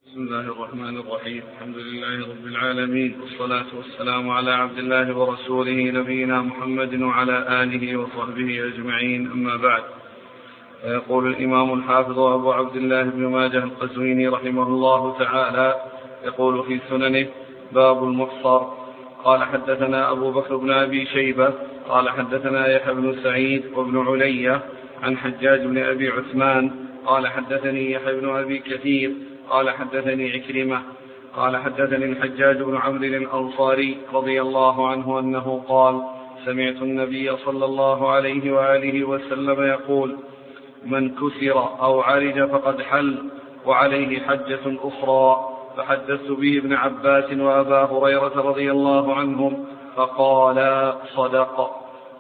بسم الله الرحمن الرحيم. الحمد لله رب العالمين، والصلاة والسلام على عبد الله ورسوله نبينا محمد وعلى آله وصحبه أجمعين، أما بعد. فيقول الإمام الحافظ أبو عبد الله بن ماجه القزويني رحمه الله تعالى يقول في سننه: باب المحصر. قال: حدثنا أبو بكر بن أبي شيبة قال: حدثنا يحيى بن سعيد وابن علية عن حجاج بن أبي عثمان قال: حدثني يحيى بن أبي كثير قال: حدثني عكرمة قال: حدثني الحجاج بن عمرو الأنصاري رضي الله عنه أنه قال: سمعت النبي صلى الله عليه وآله وسلم يقول: من كسر أو عرج فقد حل وعليه حجة أخرى. فحدثت به ابن عباس وأبا هريرة رضي الله عنهم فقالا: صدق.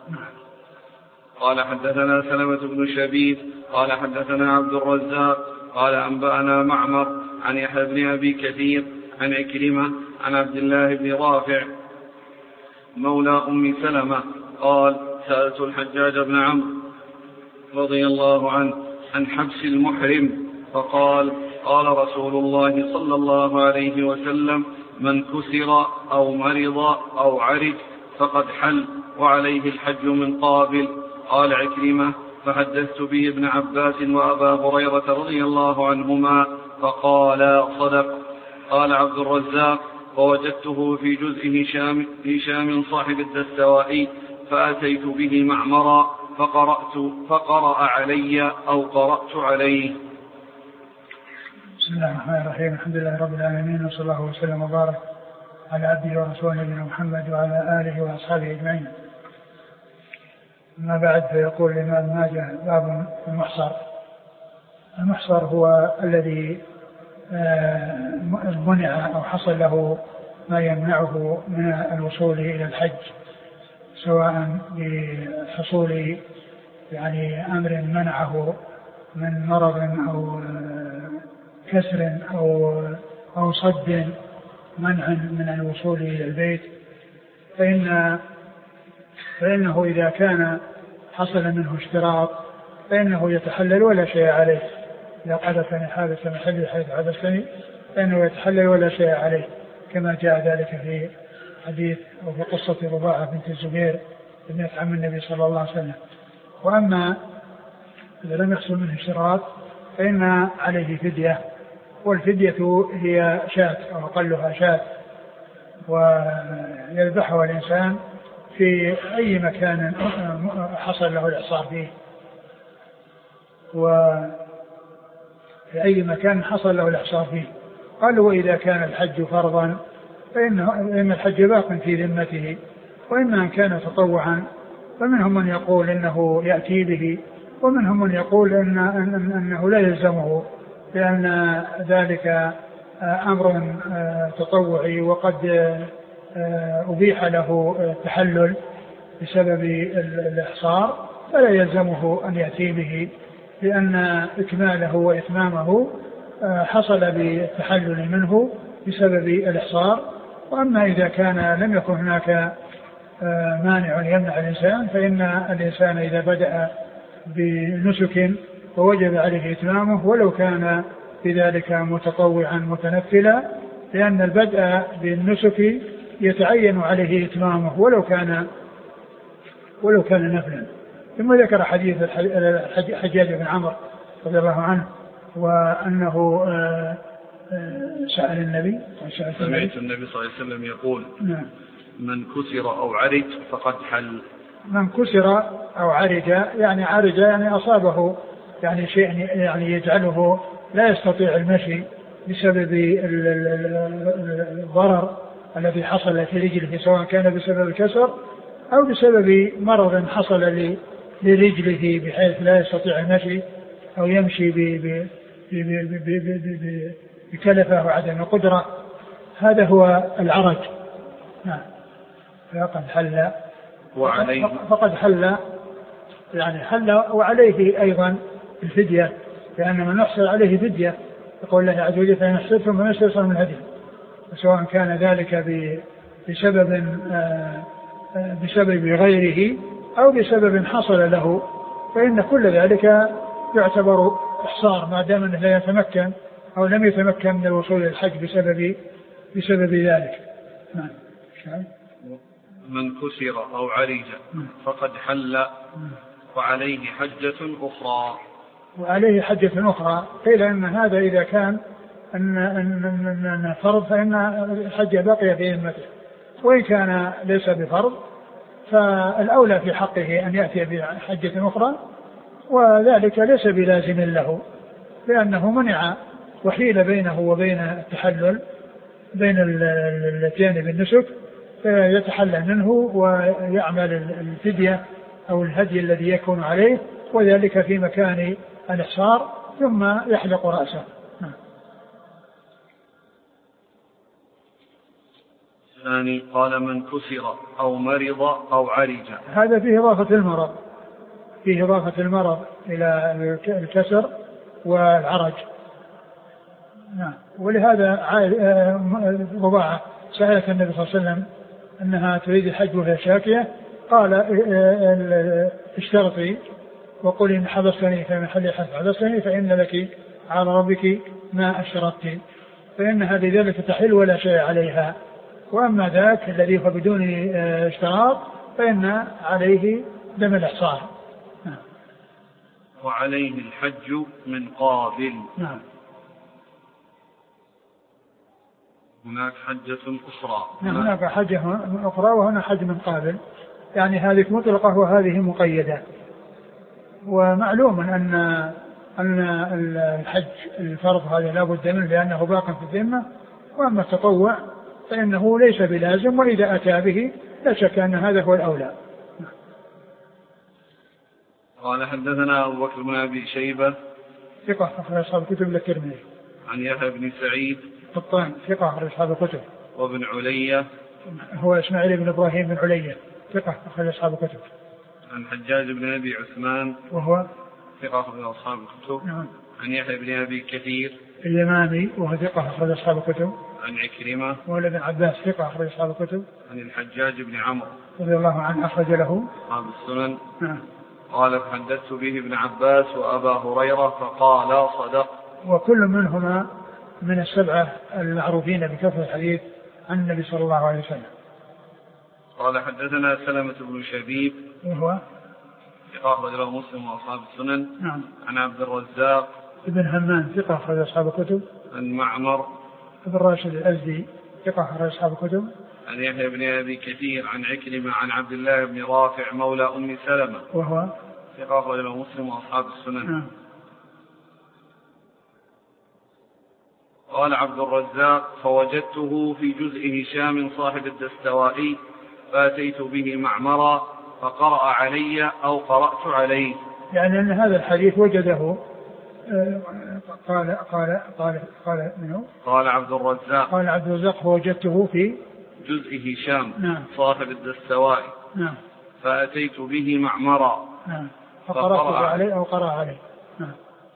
قال: حدثنا سلمة بن شبيب قال: حدثنا عبد الرزاق قال: أنبأنا معمر عن يحيى بن أبي كثير عن عكرمة عن عبد الله بن رافع مولى أم سلمة قال: سألت الحجاج بن عمرو رضي الله عنه عن حبس المحرم فقال: قال رسول الله صلى الله عليه وسلم: من كسر أو مرض أو عرج فقد حل وعليه الحج من قابل. قال عكرمة: فحدثت به ابن عباس وأبا هريرة رضي الله عنهما فقالا: صدق. قال عبد الرزاق: فوجدته في جزء هشام صاحب الدستوائي فأتيت به معمرا فقرأ علي أو قرأت عليه. بسم الله الرحمن الرحيم. الحمد لله رب العالمين، وصلى الله وسلم وبارك على عبده ورسوله نبينا محمد وعلى آله وأصحابه أجمعين. أما بعد، فيقول الإمام ماجه: باب المحصر. المحصر هو الذي منع أو حصل له ما يمنعه من الوصول إلى الحج، سواء بحصول أمر منعه من مرض أو كسر أو صد منع من الوصول إلى البيت، فإنه إذا كان حصل منه اشتراط فإنه يتحلل ولا شيء عليه. إذا حدثني حادث محلي حيث حدثني فإنه يتحلل ولا شيء عليه، كما جاء ذلك في حديث أو في قصة رباعة بنت الزبير ابنة عم النبي صلى الله عليه وسلم. وأما إذا لم يحصل منه اشتراط فإن عليه فدية، والفدية هي شاة أو أقلها شاة، ويذبحها الإنسان في أي مكان حصل له الإعصار فيه، وفي أي مكان حصل له الإعصار فيه. قالوا: وإذا كان الحج فرضا فإن الحج باق في ذمته، وإما أن كان تطوعا فمنهم من يقول إنه يأتي به، ومنهم من يقول أنه لا يلزمه، لأن ذلك أمر تطوعي، وقد أبيح له التحلل بسبب الإحصار، فلا يلزمه أن يأتي به، لأن إكماله وإتمامه حصل بالتحلل منه بسبب الإحصار. وأما إذا كان لم يكن هناك مانع يمنع الإنسان، فإن الإنسان إذا بدأ بنسك ووجب عليه إتمامه ولو كان بذلك متطوعا متنفلا، لأن البدء بالنسك يتعين عليه إتمامه ولو كان نفلا. ثم ذكر حديث حجاج بن عمرو رضي الله عنه، وأنه سأل النبي سمعت النبي صلى الله عليه وسلم يقول: نعم: من كسر أو عرج فقد حل. من كسر أو عرج عرج أصابه شيء يجعله لا يستطيع المشي بسبب الضرر الذي حصل في رجله، سواء كان بسبب الكسر أو بسبب مرض حصل لرجله بحيث لا يستطيع المشي أو يمشي بكلفة وعدم قدرة. هذا هو العرج. نعم. فقد حل حل وعليه أيضا الفدية، لأن من يحصل عليه فدية، يقول الله عز وجل: فإن احصرتم فما استيسر من الهدي. سواء كان ذلك بسبب غيره أو بسبب حصل له، فإن كل ذلك يعتبر إحصار ما دام أنه لا يتمكن أو لم يتمكن من الوصول إلى الحج بسبب ذلك. نعم. من كسر أو عرج فقد حل وعليه حجة أخرى. وعليه حجة أخرى. قيل أن هذا إذا كان أن فرض فإن الحج بقي في ذمته، وإن كان ليس بفرض فالأولى في حقه أن يأتي بحجة أخرى، وذلك ليس بلازم له، لأنه منع وحيل بينه وبين التحلل بين الاتيان بالنسك، فيتحلل منه ويعمل الفدية أو الهدي الذي يكون عليه، وذلك في مكان الإحصار، ثم يحلق رأسه. الثاني قال من كسر أو مرض أو عرج. هذا فيه إضافة المرض إلى الكسر والعرج. نعم. ولهذا رباعة سألت النبي صلى الله عليه وسلم أنها تريد الحج وهي شاكية، قال اشترطي وقولي إن حبستني فمن حل حبستني فإن لك على ربك ما أشرطت، فإنها لذلك تحل ولا شيء عليها. وأما ذاك الذي هو بدون اشتراط فإن عليه دم الإحصار. وعليه الحج من قابل. نعم. هناك حجة أخرى. هناك حجة أخرى وهنا حج من قابل، يعني هذه مطلقة وهذه مقيدة. ومعلوم أن الحج الفرض هذا لا بد منه لأنه باق في الذمة، وأما التطوع فإنه ليس بلازم، وإذا أتى به لا شك أن هذا هو الأولى. قال حدثنا أبو بكر بن أبي شيبة ثقة أخرج أصحاب الكتب الترمذي. عن يحيى بن سعيد قطان ثقة أخرج أصحاب الكتب. وابن علية هو إسماعيل بن إبراهيم بن علية ثقة أخرج أصحاب الكتب. عن حجاج بن أبي عثمان وهو ثقة أخرج أصحاب الكتب. نعم. عن يحيى بن أبي كثير اليمامي وهو ثقة أخرج أصحاب الكتب. عن عكرمة وولد ابن عباس ثقة أخرج أصحاب الكتب. عن الحجاج بن عمرو رضي الله عنه أخرج له أصحاب السنن. نعم. قال فحدثت به ابن عباس وأبا هريرة فقال صدق. وكل منهما من السبعة المعروفين بكثرة الحديث عن النبي صلى الله عليه وسلم. قال حدثنا سلمة بن شبيب وهو ثقة أخرج له مسلم وأصحاب السنن. نعم. عن عبد الرزاق ابن همام ثقة أخرج أصحاب الكتب. عن معمر ابن راشد الأزدي ثقة أخرج أصحاب الكتب. عن يحيى بن أبي كثير عن عكرمة عن عبد الله بن رافع مولى أم سلمة وهو ثقة أخرج له مسلم وأصحاب السنن. نعم. قال عبد الرزاق فوجدته في جزء هشام صاحب الدستوائي فأتيت به معمرا فقرأ علي أو قرأت عليه. يعني أن هذا الحديث وجده قال منه؟ قال عبد الرزاق. قال عبد الرزاق فوجدته في جزء هشام. نعم. صاحب الدستوائي. نعم. فأتيت به معمرا. نعم. فقرأت عليه أو قرأ عليه. نعم.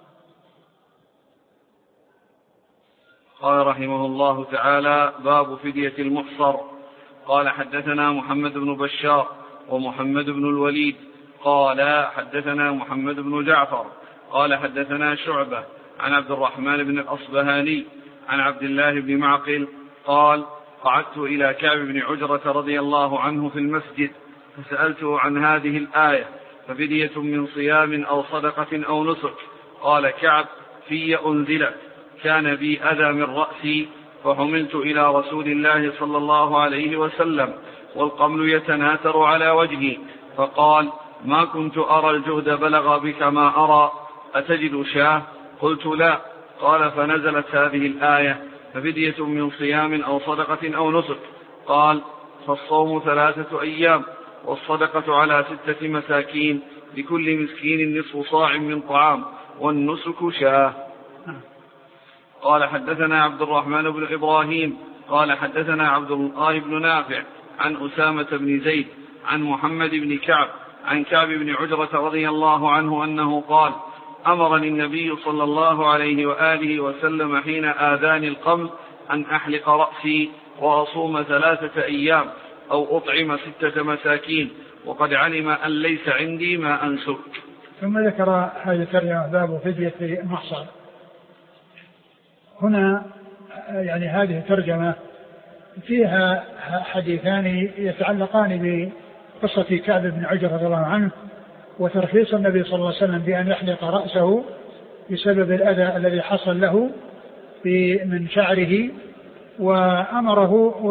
قال رحمه الله تعالى باب فدية المحصر. قال حدثنا محمد بن بشار ومحمد بن الوليد قال حدثنا محمد بن جعفر قال حدثنا شعبة عن عبد الرحمن بن الأصبهاني عن عبد الله بن معقل قال قعدت إلى كعب بن عجرة رضي الله عنه في المسجد فسألته عن هذه الآية ففدية من صيام أو صدقة أو نسك. قال كعب في أنزلت كان بي أذى من رأسي فحملت إلى رسول الله صلى الله عليه وسلم والقمل يتناثر على وجهي فقال ما كنت أرى الجهد بلغ بك ما أرى أتجد شاه؟ قلت لا. قال فنزلت هذه الآية ففدية من صيام أو صدقة أو نسك. قال فالصوم 3 أيام والصدقة على 6 مساكين لكل مسكين نصف صاع من طعام والنسك شاه. قال حدثنا عبد الرحمن بن إبراهيم قال حدثنا عبد الله بن نافع عن أسامة بن زيد عن محمد بن كعب عن كعب بن عجرة رضي الله عنه أنه قال أمرني النبي صلى الله عليه وآله وسلم حين آذاني القمل أن أحلق رأسي وأصوم 3 أيام أو أطعم 6 مساكين وقد علم أن ليس عندي ما أنسك. ثم ذكر هذه الترجمة باب فدية المحصر. هنا يعني هذه الترجمة فيها حديثان يتعلقان بقصة كعب بن عجرة رضي الله عنه وترخيص النبي صلى الله عليه وسلم بأن يحلق رأسه بسبب الأذى الذي حصل له من شعره، وأمره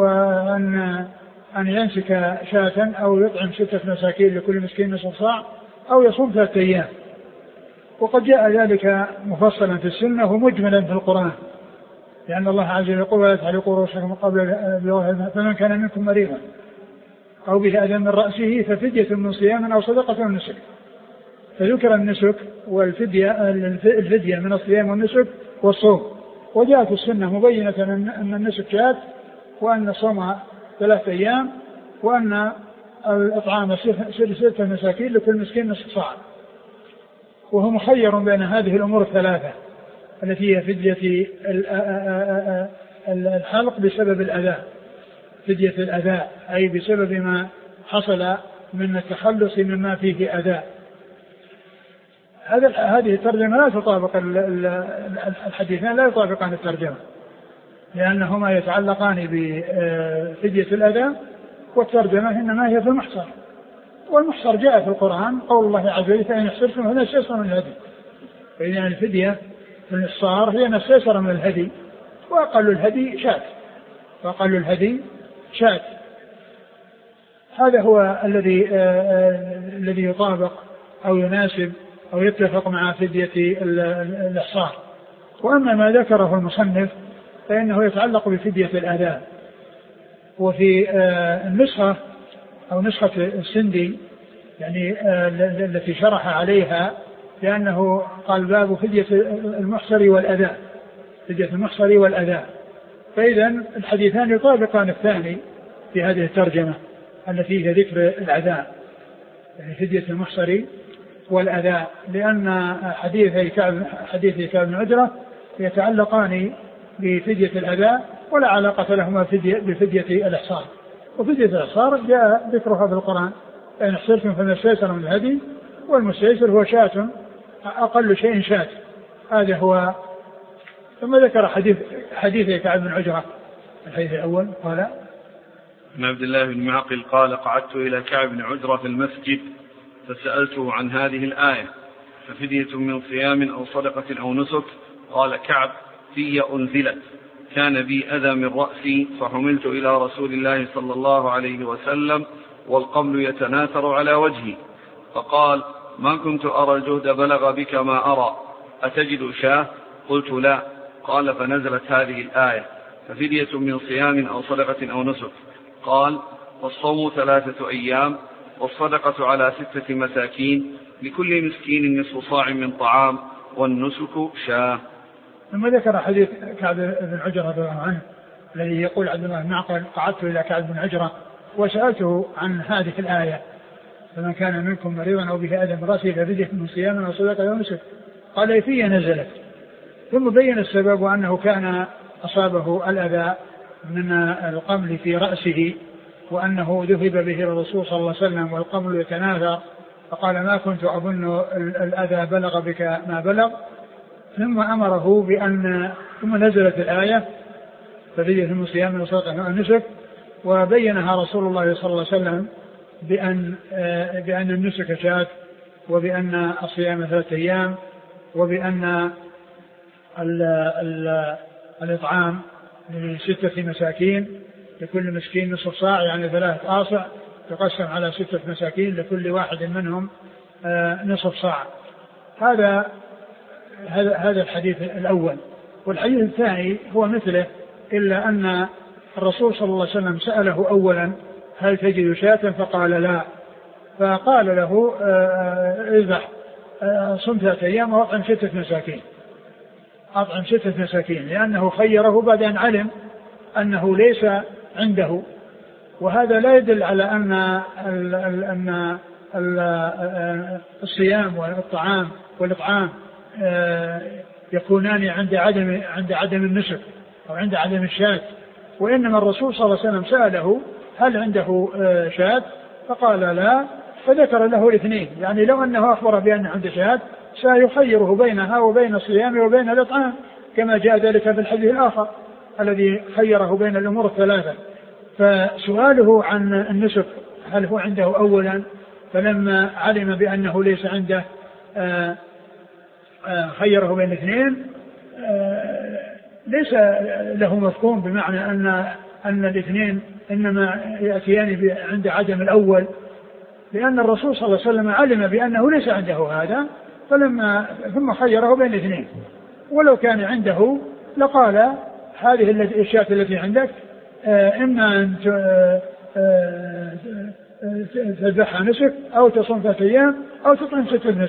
أن يمسك شاة أو يطعم 6 مساكين لكل مسكين نصف صاع أو يصوم 3 أيام. وقد جاء ذلك مفصلا في السنة ومجملا في القرآن، لأن الله عز وجل يقول: ولا تحلقوا رؤوسكم قبل فمن كان منكم مريضا أو به أذى من رأسه ففدية من صيام أو صدقة أو نسك. فذكر النسك الفدية من الصيام والنسك والصوم. وجاءت السنة مبينة أن النسك شاة، وأن الصوم 3 أيام، وأن الإطعام 6 مساكين لكل مسكين نصف صاع. وهو مخير بين هذه الأمور الثلاثة التي هي فدية الحلق بسبب الأذى، فدية الأذى أي بسبب ما حصل من التخلص مما فيه أذى. هذه الترجمة لا تطابق الحديثان، لا يطابقان الترجمة، لأنهما يتعلقان بفدية الأذى، والترجمة إنما هي في المحصر. والمحصر جاء في القرآن قول الله عز وجل: فإن احصرتم فلا استيسر من الهدي. فإذا الفدية في الإحصار هي ما استيسر من الهدي، وأقل الهدي شاة. هذا هو الذي يطابق أو يناسب أو يتفق مع فدية الإحصار. وأما ما ذكره المصنف فإنه يتعلق بفدية الأذى. وفي النسخة أو نسخة السندي يعني التي شرح عليها، لأنه قال: باب فدية المحصر والأذى، فدية المحصر والأذى. فإذا الحديثان يطابقان الثاني في هذه الترجمة التي هي ذكر العذاب، يعني فدية المحصر والأذى، لأن حديث كعب بن عجرة يتعلقان بفدية الأذى ولا علاقة لهما بفدية الإحصار. وفدية الإحصار جاء ذكرها في القرآن: فإن احصرتم فما استيسر من الهدي، والمستيسر هو شاة، أقل شيء شاة. هذا هو. ثم ذكر حديث كعب بن عجرة. الحديث الأول قال: عن عبد الله بن معقل قال: قعدت إلى كعب بن عجرة في المسجد فسألته عن هذه الآية: ففدية من صيام أو صدقة أو نسك. قال كعب: في أنزلت، كان بي أذى من رأسي فحملت إلى رسول الله صلى الله عليه وسلم والقبل يتناثر على وجهي، فقال: ما كنت أرى الجهد بلغ بك ما أرى، أتجد شاه؟ قلت: لا. قال: فنزلت هذه الآية: ففدية من صيام أو صدقة أو نسك. قال: والصوم 3 أيام، والصدقة على 6 مساكين لكل مسكين نصف صاع من طعام، والنسك شاه. ثم ذكر حديث كعب بن عجرة رضي الله عنه الذي يقول عبد الله بن معقل: قعدت إلى كعب بن عجرة وسألته عن هذه الآية: فمن كان منكم مريضا أو به أذى من رأسه ففدية من صيام أو صدقة أو نسك. قال: فيه نزلت. ثم بين السبب أنه كان أصابه الأذى من القمل في رأسه، وأنه ذهب به الرسول صلى الله عليه وسلم والقمل يتناثر، فقال: ما كنت أظن الأذى بلغ بك ما بلغ. ثم أمره ثم نزلت الآية: ففدية من صيام أو صدقة أو نسك. وبينها رسول الله صلى الله عليه وسلم بأن النسك شاة، وبأن الصيام 3 أيام، وبأن الإطعام ل6 مساكين لكل مسكين نصف صاع، يعني 3 آصع تقسم على 6 مساكين لكل واحد منهم نصف صاع. هذا الحديث الأول. والحديث الثاني هو مثله، إلا أن الرسول صلى الله عليه وسلم سأله أولا: هل تجد شاة؟ فقال: لا. فقال له: اذبح، صم 3 أيام وأطعم 6 مساكين، أطعم 6 مساكين، لأنه خيره بعد أن علم أنه ليس عنده. وهذا لا يدل على أن الصيام والطعام والإطعام يكونان عند عدم النسك أو عند عدم الشاة، وإنما الرسول صلى الله عليه وسلم سأله: هل عنده شاة؟ فقال: لا. فذكر له الاثنين، يعني لو أنه أخبر بأن عنده شاة سيخيره بينها وبين الصيام وبين الإطعام، كما جاء ذلك في الحديث الآخر الذي خيره بين الأمور الثلاثة. فسؤاله عن النسك هل هو عنده أولا فلما علم بأنه ليس عنده خيره بين اثنين، ليس له مفهوم بمعنى أن الاثنين إنما يأتيان عند عدم الأول، لأن الرسول صلى الله عليه وسلم علم بأنه ليس عنده هذا ثم خيره بين اثنين، ولو كان عنده لقال هذه الأشياء التي عندك إما أن تذبحها نسك أو تصوم 3 أيام أو تطعم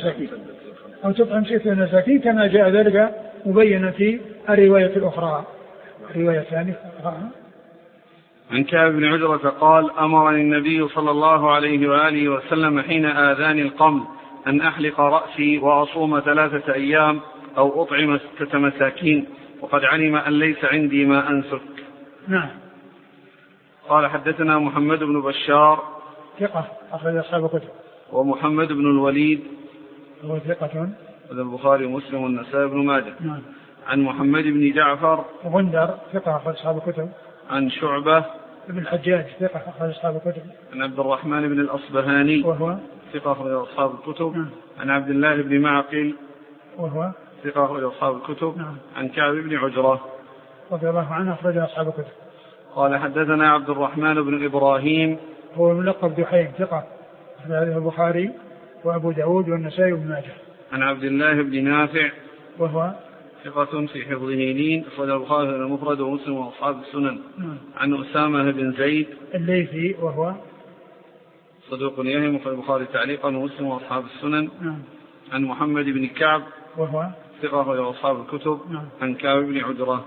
6 مساكين كما جاء ذلك مبينا في الرواية الأخرى. الرواية الثانية عن كعب بن عجرة قال أمرني النبي صلى الله عليه وآله وسلم حين آذاني القمل أن أحلق رأسي وأصوم 3 أيام أو أطعم 6 مساكين وقد علم أن ليس عندي ما أنسك. نعم. قال حدثنا محمد بن بشار ثقة أخرج أصحاب الكتب. ومحمد بن الوليد هو ثقة البخاري ومسلم والنسائي بن ماجه. نعم. عن محمد بن جعفر غندر ثقة أخرج أصحاب الكتب. عن شعبة ابن الحجاج ثقة أخرج أصحاب الكتب. عن عبد الرحمن بن الأصبهاني وهو ثقة أخرج أصحاب الكتب. عن عبد الله بن معقل وهو ثقة أخرج أصحاب الكتب. نعم. عن كعب بن عجرة رضي الله عنه أخرج أصحاب الكتب. قال حدثنا عبد الرحمن بن إبراهيم هو الملقب دحيم ثقة أخرج البخاري وأبو داود والنسائي بن ماجه. عن عبد الله بن نافع وهو ثقة في حفظه لين أخرج البخاري المفرد ومسلم وأصحاب السنن. عن أسامة بن زيد الليثي وهو صدوق يهم أخرج البخاري تعليقا ومسلم وأصحاب السنن. عن محمد بن كعب وهو ثقة أخرج أصحاب الكتب. عن كعب بن عجرة.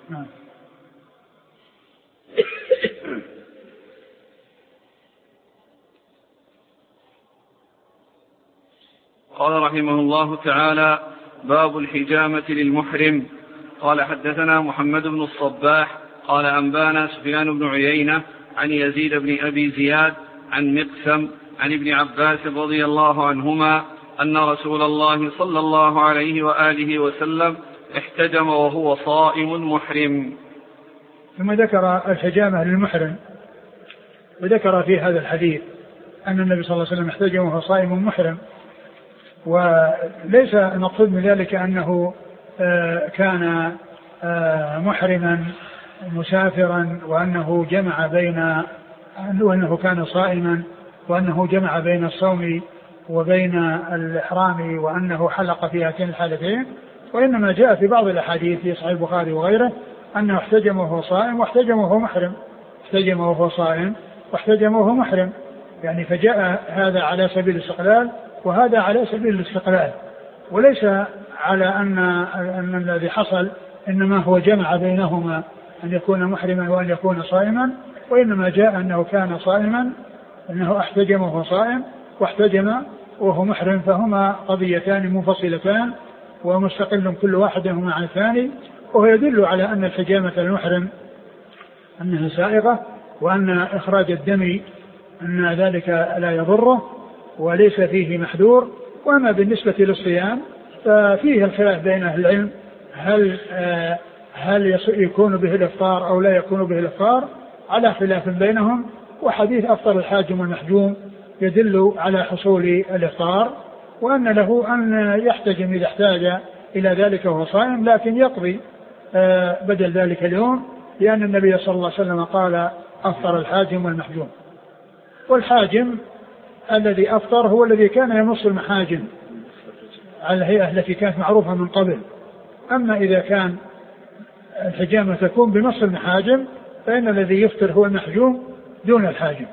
قال رحمه الله تعالى باب الحجامة للمحرم. قال حدثنا محمد بن الصباح قال أنبانا سفيان بن عيينة عن يزيد بن أبي زياد عن مقسم عن ابن عباس رضي الله عنهما أن رسول الله صلى الله عليه وآله وسلم احتجم وهو صائم محرم. ثم ذكر الحجامة للمحرم وذكر في هذا الحديث أن النبي صلى الله عليه وسلم احتجم وهو صائم محرم، وليس المقصود من ذلك أنه كان محرما مسافرا وأنه جمع بين وأنه كان صائما وأنه جمع بين الصوم وبين الإحرام وأنه حلق في هاتين الحالتين، وإنما جاء في بعض الأحاديث في صحيح البخاري وغيره أنه احتجم وهو صائم واحتجم وهو محرم، احتجم وهو صائم واحتجم وهو محرم، يعني فجاء هذا على سبيل الاستقلال وهذا على سبيل الاستقلال، وليس على أن الذي حصل إنما هو جمع بينهما أن يكون محرما وأن يكون صائما، وإنما جاء أنه كان صائما أنه احتجم وهو صائم واحتجم وهو محرم، فهما قضيتان منفصلتان ومستقل كل واحد منهما عن الثاني، وهو يدل على أن الحجامة المحرم أنها سائغة وأن إخراج الدم أن ذلك لا يضره وليس فيه محذور. وأما بالنسبة للصيام ففيه الخلاف بين أهل العلم هل يكون به الإفطار أو لا يكون به الإفطار على خلاف بينهم، وحديث أفطر الحاجم والمحجوم يدل على حصول الإفطار وأن له أن يحتجم إذا احتاج إلى ذلك وهو صائم، لكن يقضي بدل ذلك اليوم، لأن النبي صلى الله عليه وسلم قال أفطر الحاجم والمحجوم، والحاجم الذي أفطر هو الذي كان يمص المحاجم على الهيئة التي كانت معروفة من قبل. أما إذا كان الحجامة تكون بمص المحاجم فإن الذي يفطر هو المحجوم دون الحاجم.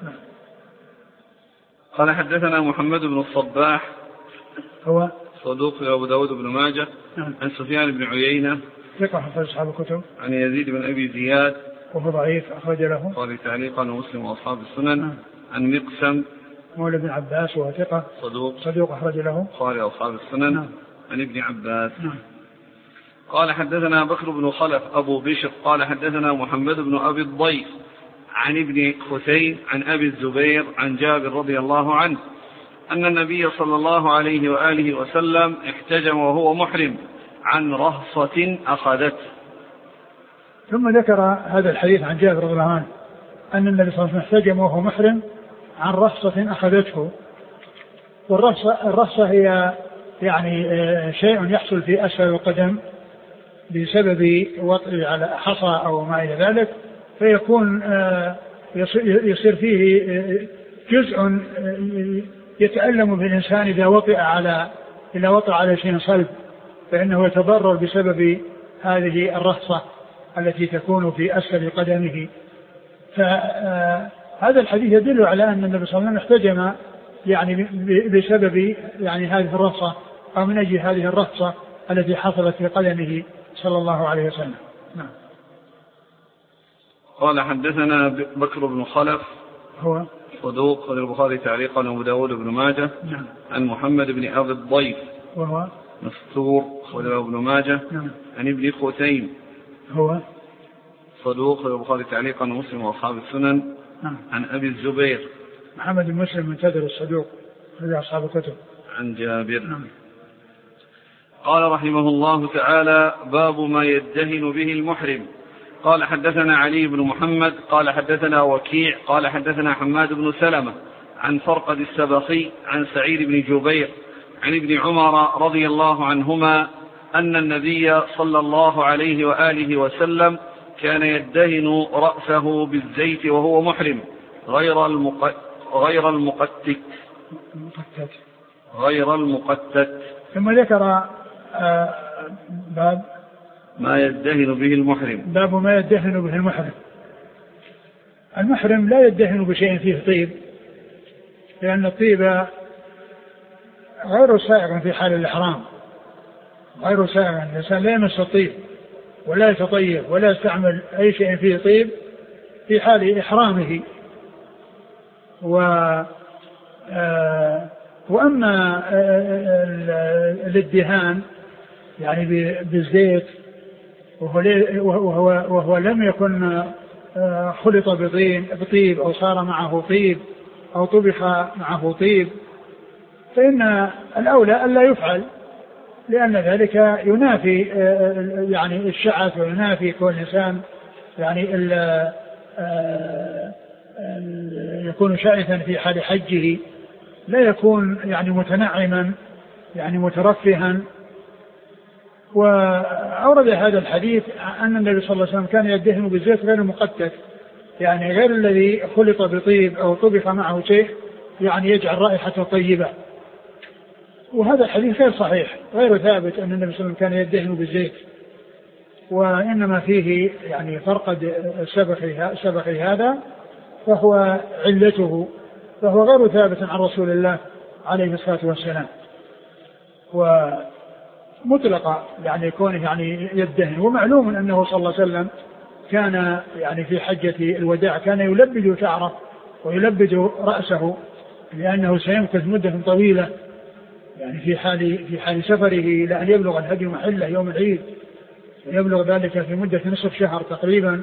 قال حدثنا محمد بن الصباح هو صدوق في أبو داود بن ماجه. عن سفيان بن عيينة ثقة أخرج أصحاب الكتب. عن يزيد بن أبي زياد وهو ضعيف أخرج له قال تعليقا ومسلم وأصحاب السنن. عن مقسم مولى بن عباس وهو ثقة صدوق أخرج له قال أصحاب السنن. عن ابن عباس. قال حدثنا بكر بن خلف أبو بشر قال حدثنا محمد بن أبي الضيف عن ابن حسين عن أبي الزبير عن جابر رضي الله عنه أن النبي صلى الله عليه وآله وسلم احتجم وهو محرم عن رهصة أخذته. ثم ذكر هذا الحديث عن جابر رضي الله عنه أن النبي صلى الله عليه وسلم احتجم وهو محرم عن رهصة أخذته. والرهصة هي يعني شيء يحصل في أسفل القدم بسبب وطئ على حصى أو ما إلى ذلك، فيكون يصير فيه جزء يتألم بالإنسان إذا وطئ على شيء صلب، فإنه يتضرر بسبب هذه الرهصة التي تكون في أسفل قدمه. فهذا الحديث يدل على أن النبي صلى الله عليه وسلم احتجم يعني بسبب يعني هذه الرهصة أو من أجل هذه الرهصة التي حصلت في قدمه صلى الله عليه وسلم. نعم. قال حدثنا بكر بن خلف هو صدوق البخاري تعليقا وأبو داود بن ماجه. نعم. عن محمد بن أبي الضيف وهو مستور وله ابن ماجه. نعم. عن ابن ختيم هو صدوق البخاري تعليقا ومسلم وأصحاب السنن. نعم. عن أبي الزبير محمد بن مسلم منتدر الصدوق هذا أصحاب الكتب. عن جابر. نعم. قال رحمه الله تعالى: باب ما يدهن به المحرم. قال حدثنا علي بن محمد قال حدثنا وكيع قال حدثنا حماد بن سلمة عن فرقد السبخي عن سعيد بن جبير عن ابن عمر رضي الله عنهما أن النبي صلى الله عليه وآله وسلم كان يدهن رأسه بالزيت وهو محرم غير المقتت. ثم ذكر باب ما يدهن به المحرم. باب ما يدهن به المحرم. المحرم لا يدهن بشيء فيه طيب، لأن الطيب غير سائغ في حال الإحرام، غير سائغ. الإنسان لا يمس الطيب ولا يتطيب ولا يستعمل أي شيء فيه طيب في حال إحرامه. وأما الادهان يعني بالزيت وهو لم يكن خلط بطيب أو صار معه طيب أو طبخ معه طيب، فإن الأولى ألا يفعل، لأن ذلك ينافي يعني الشعث وينافي كون الإنسان يعني يكون شائثا في حال حجه، لا يكون يعني متنعما يعني مترفها. وأورد هذا الحديث أن النبي صلى الله عليه وسلم كان يدهن بالزيت غير المقتت، يعني غير الذي خلط بطيب أو طبخ معه شيء يعني يجعل رائحته طيبة. وهذا الحديث غير صحيح، غير ثابت أن النبي صلى الله عليه وسلم كان يدهن بالزيت، وإنما فيه يعني فرقد سبخي هذا فهو علته، فهو غير ثابت عن رسول الله عليه الصلاة والسلام. ومطلق يعني كونه يعني يدهن. ومعلوم أنه صلى الله عليه وسلم كان يعني في حجة الوداع كان يلبد شعره ويلبد رأسه، لأنه سيمكث مدة طويلة يعني في حال سفره لأن يبلغ الهدي محله يوم العيد، يبلغ ذلك في مدة نصف شهر تقريبا،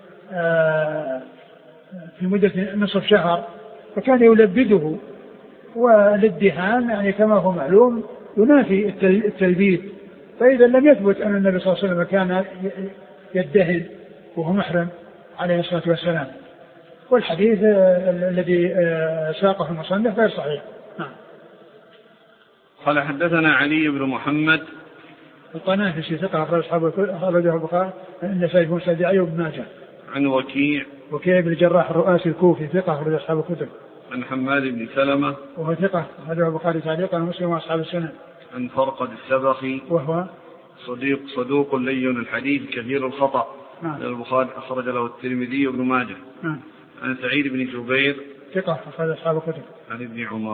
في مدة نصف شهر، فكان يلبده. والادهان يعني كما هو معلوم ينافي التلبيد، فإذا لم يثبت أن النبي صلى الله عليه وسلم كان يدهن وهو محرم عليه الصلاة والسلام. والحديث الذي ساقه المصنف غير صحيح. قال حدثنا علي بن محمد القنافسي ثقة أخرجه البخاري النسائي بن سعد أيوب بن ماجه. عن وكيع بن الجراح الرؤاسي الكوفي ثقة أخرج أصحاب الكتب. عن حماد بن سلمة وهو ثقة أخرجه البخاري تعليقا ومسلم وأصحاب السنن. عن فرقد السبخي وهو صدوق لين الحديث كثير الخطأ. البخاري أخرج له الترمذي وابن ماجه. عن سعيد بن جبير ثقة أخرج أصحاب الكتب. عن ابن عمر.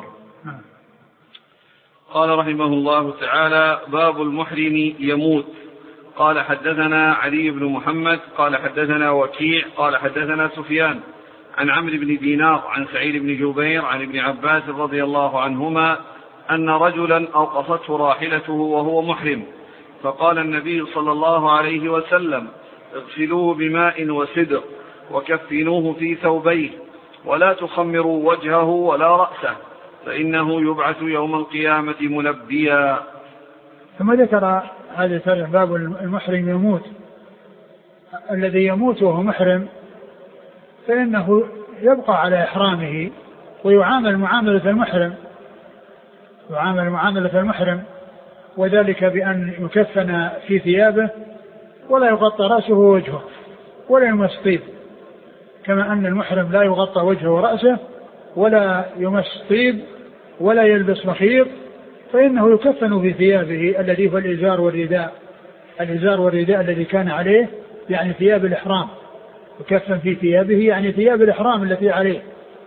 قال رحمه الله تعالى: باب المحرم يموت. قال حدثنا علي بن محمد قال حدثنا وكيع قال حدثنا سفيان عن عمرو بن دينار عن سعيد بن جبير عن ابن عباس رضي الله عنهما أن رجلا أوقفته راحلته وهو محرم، فقال النبي صلى الله عليه وسلم: اغسلوه بماء وسدر وكفنوه في ثوبيه ولا تخمروا وجهه ولا رأسه فإنه يبعث يوم القيامة ملبيا. ثم ذكر هذا ترجمة باب المحرم يموت. الذي يموت وهو محرم فإنه يبقى على إحرامه ويعامل معاملة المحرم، يعامل معاملة المحرم، وذلك بأن يكفن في ثيابه ولا يغطى رأسه ووجهه ولا يمس طيب، كما أن المحرم لا يغطى وجهه ورأسه ولا يمس طيب ولا يلبس مخيط، فإنه يكفن في ثيابه الذي هو الإزار والرداء، الإزار والرداء الذي كان عليه يعني ثياب الإحرام، يكفن في ثيابه يعني ثياب الإحرام التي عليه،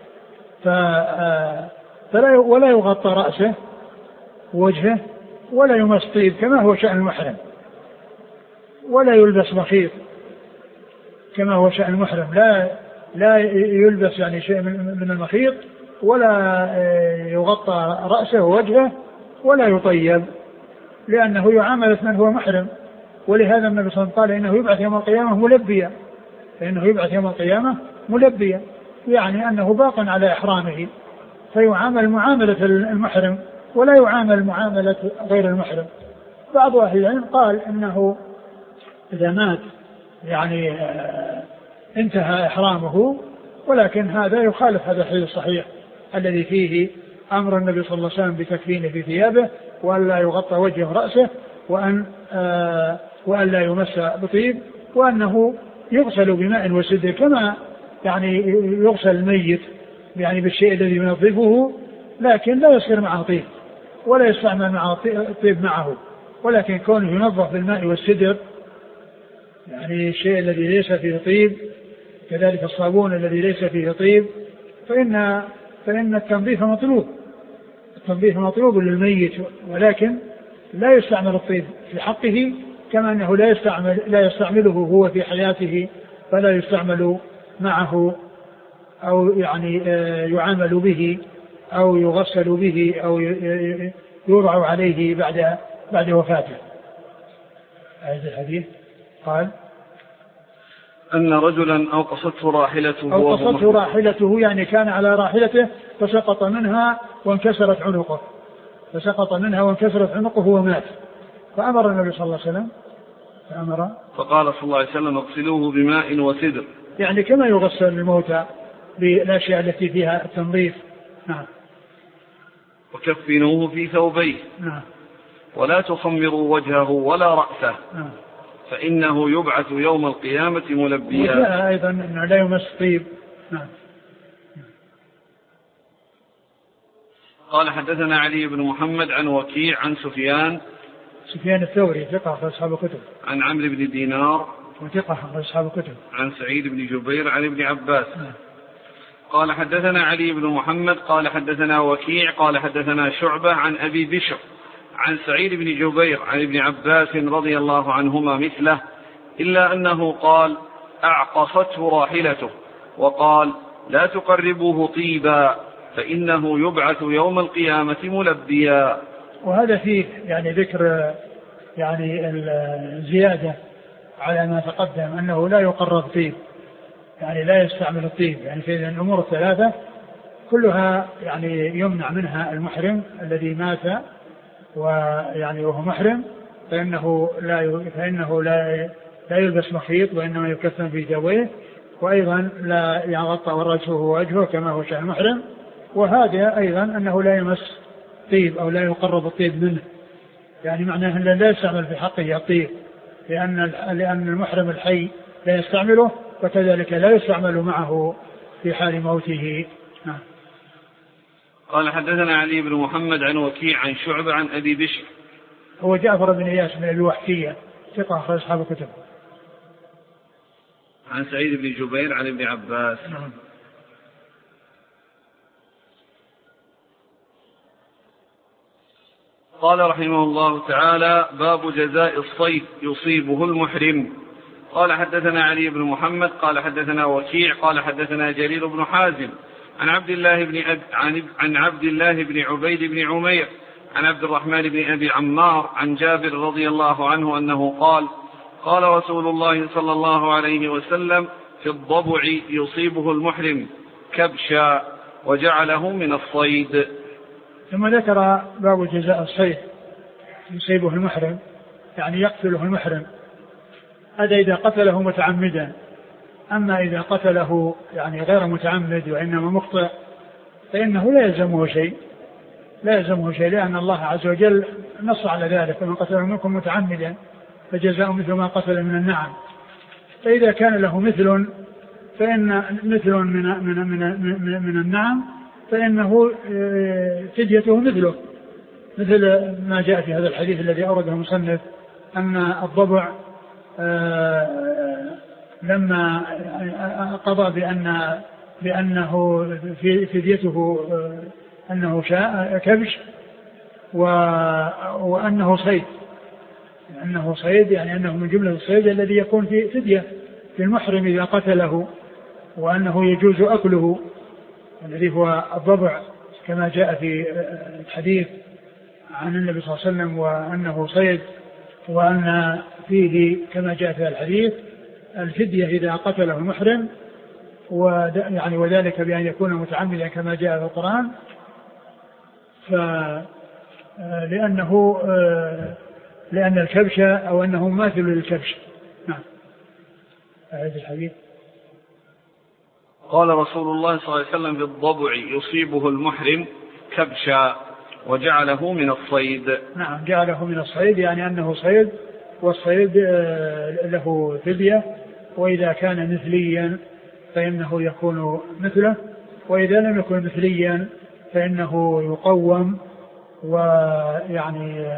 ولا يغطى رأسه ووجهه ولا يمس طيب كما هو شأن المحرم، ولا يلبس مخيط كما هو شأن المحرم، لا يلبس يعني شيء من المخيط، ولا يغطى رأسه ووجهه، ولا يطيب، لأنه يعامل من هو محرم. ولهذا النبي صلى الله عليه وسلم قال إنه يبعث يوم القيامة ملبيا، فإنه يبعث يوم القيامة ملبيا، يعني أنه باق على إحرامه، فيعامل معاملة المحرم ولا يعامل معاملة غير المحرم. بعض أهل العلم قال إنه إذا مات يعني انتهى إحرامه، ولكن هذا يخالف هذا الحديث الصحيح الذي فيه أمر النبي صلى الله عليه وسلم بتكفينه في ثيابه، وأن لا يغطى وجهه رأسه، وأن لا يمس بطيب، وأنه يغسل بماء وسدر كما يعني يغسل الميت يعني بالشيء الذي ينظفه، لكن لا يصير معه طيب ولا يستعمل معه طيب معه، ولكن كونه ينظف بالماء والسدر يعني الشيء الذي ليس فيه طيب، كذلك الصابون الذي ليس فيه طيب، فإن التنظيف مطلوب، التنظيف مطلوب للميت، ولكن لا يستعمل الطيب في حقه، كما أنه لا يستعمله هو في حياته، فلا يستعمل معه أو يعني يعامل به أو يغسل به أو يوضع عليه بعد وفاته. هذا الحديث قال أن رجلا أوقصته راحلته يعني كان على راحلته فسقط منها وانكسرت عنقه ومات، فأمر النبي صلى الله عليه وسلم فقال صلى الله عليه وسلم اغسلوه بماء وسدر، يعني كما يغسل الموتى بالأشياء التي فيها التنظيف. نعم. وكفنوه في ثوبيه. نعم. ولا تخمروا وجهه ولا رأسه. نعم. فإنه يبعث يوم القيامة ملبيا. وجاء أيضا أنه لا يمس طيب. نعم. قال حدثنا علي بن محمد عن وكيع عن سفيان الثوري ثقة في أصحاب الكتب، عن عمرو بن دينار وثقة في أصحاب الكتب، عن سعيد بن جبير عن ابن عباس. قال حدثنا علي بن محمد قال حدثنا وكيع قال حدثنا شعبة عن أبي بشر عن سعيد بن جبير عن ابن عباس رضي الله عنهما مثله، إلا أنه قال أعقصته راحلته، وقال لا تقربوه طيبا فإنه يبعث يوم القيامة ملبيا. وهذا فيه يعني ذكر يعني الزيادة على ما تقدم، أنه لا يقرب طيب، يعني لا يستعمل الطيب، يعني في الأمور الثلاثة كلها يعني يمنع منها المحرم الذي مات ويعني وهو محرم، فإنه لا يلبس مخيط، وإنما يكفن في ثوبيه، وأيضا لا يغطى وجهه ووجهه كما هو شأن المحرم، وهذا أيضا أنه لا يمس طيب أو لا يقرب الطيب منه، يعني معناه أنه لا يستعمل في حقه الطيب، لأن المحرم الحي لا يستعمله، وكذلك لا يستعمل معه في حال موته. قال حدثنا علي بن محمد عن وكيع عن شعبة عن أبي بشر هو جعفر بن إياس من الوحشية ثقة في أصحاب الكتب، عن سعيد بن جبير عن ابن عباس. قال رحمه الله تعالى باب جزاء الصيد يصيبه المحرم. قال حدثنا علي بن محمد قال حدثنا وكيع قال حدثنا جرير بن حازم عن عبد الله بن عبيد بن عمير عن عبد الرحمن بن أبي عمار عن جابر رضي الله عنه أنه قال قال رسول الله صلى الله عليه وسلم في الضبع يصيبه المحرم كبشا وجعله من الصيد. ثم ذكر باب جزاء الصيد يصيبه المحرم، يعني يقتله المحرم. هذا إذا قتله متعمدا. أما إذا قتله يعني غير متعمد وإنما مخطئ فإنه لا يلزمه شيء لأن الله عز وجل نص على ذلك: فمن قتله منكم متعمدا فجزاء مثل ما قتل من النعم. فإذا كان له مثل من النعم فإنه فديته مثله، مثل ما جاء في هذا الحديث الذي أورده المصنف أن الضبع لما قضى بأنه فديته أنه كبش وأنه صيد، يعني أنه من جملة الصيد الذي يكون في فدية في المحرم إذا قتله، وأنه يجوز أكله الذي هو الضبع كما جاء في الحديث عن النبي صلى الله عليه وسلم، وأنه صيد، وأن فيه كما جاء في الحديث الفدية إذا قتله المحرم، يعني وذلك بأن يكون متعمدا كما جاء في القرآن، لأن الكبش أو أنه ماثل للكبش. نعم. هذا الحديث. قال رسول الله صلى الله عليه وسلم: بالضبع يصيبه المحرم كبشا وجعله من الصيد. نعم، جعله من الصيد يعني أنه صيد، والصيد له فدية، وإذا كان مثليا فإنه يكون مثله، وإذا لم يكن مثليا فإنه يقوم، ويعني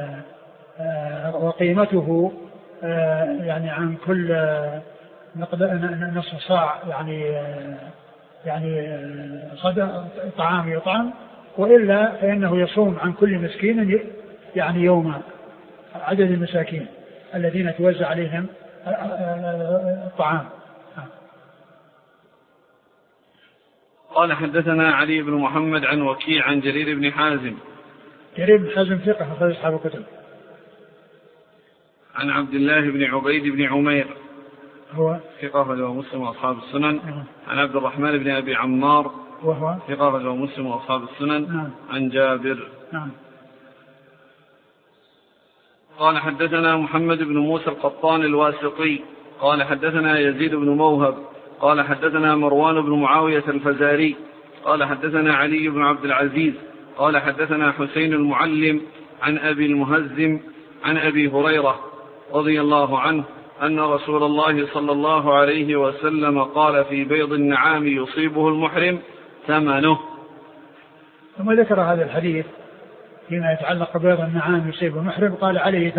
وقيمته يعني عن كل نصف صاع يعني صدق طعام يطعم، وإلا فإنه يصوم عن كل مسكين يعني يوما، عدد المساكين الذين توزع عليهم الطعام. قال: حدثنا علي بن محمد عن وكيع عن جرير بن حازم. جرير بن حازم ثقة أخرج أصحاب الكتب. عن عبد الله بن عبيد بن عمير هو ثقة أخرجه مسلم وأصحاب السنن. عن عبد الرحمن بن أبي عمار وهو ثقة أخرجه مسلم وأصحاب السنن. عن جابر. قال: حدثنا محمد بن موسى القطان الواسطي قال: حدثنا يزيد بن موهب قال: حدثنا مروان بن معاوية الفزاري قال: حدثنا علي بن عبد العزيز قال: حدثنا حسين المعلم عن أبي المهزم عن أبي هريرة رضي الله عنه أن رسول الله صلى الله عليه وسلم قال: في بيض النعام يصيبه المحرم ثمنه. ثم ذكر هذا الحديث فيما يتعلق ببيض النعام يصيبه المحرم، قال: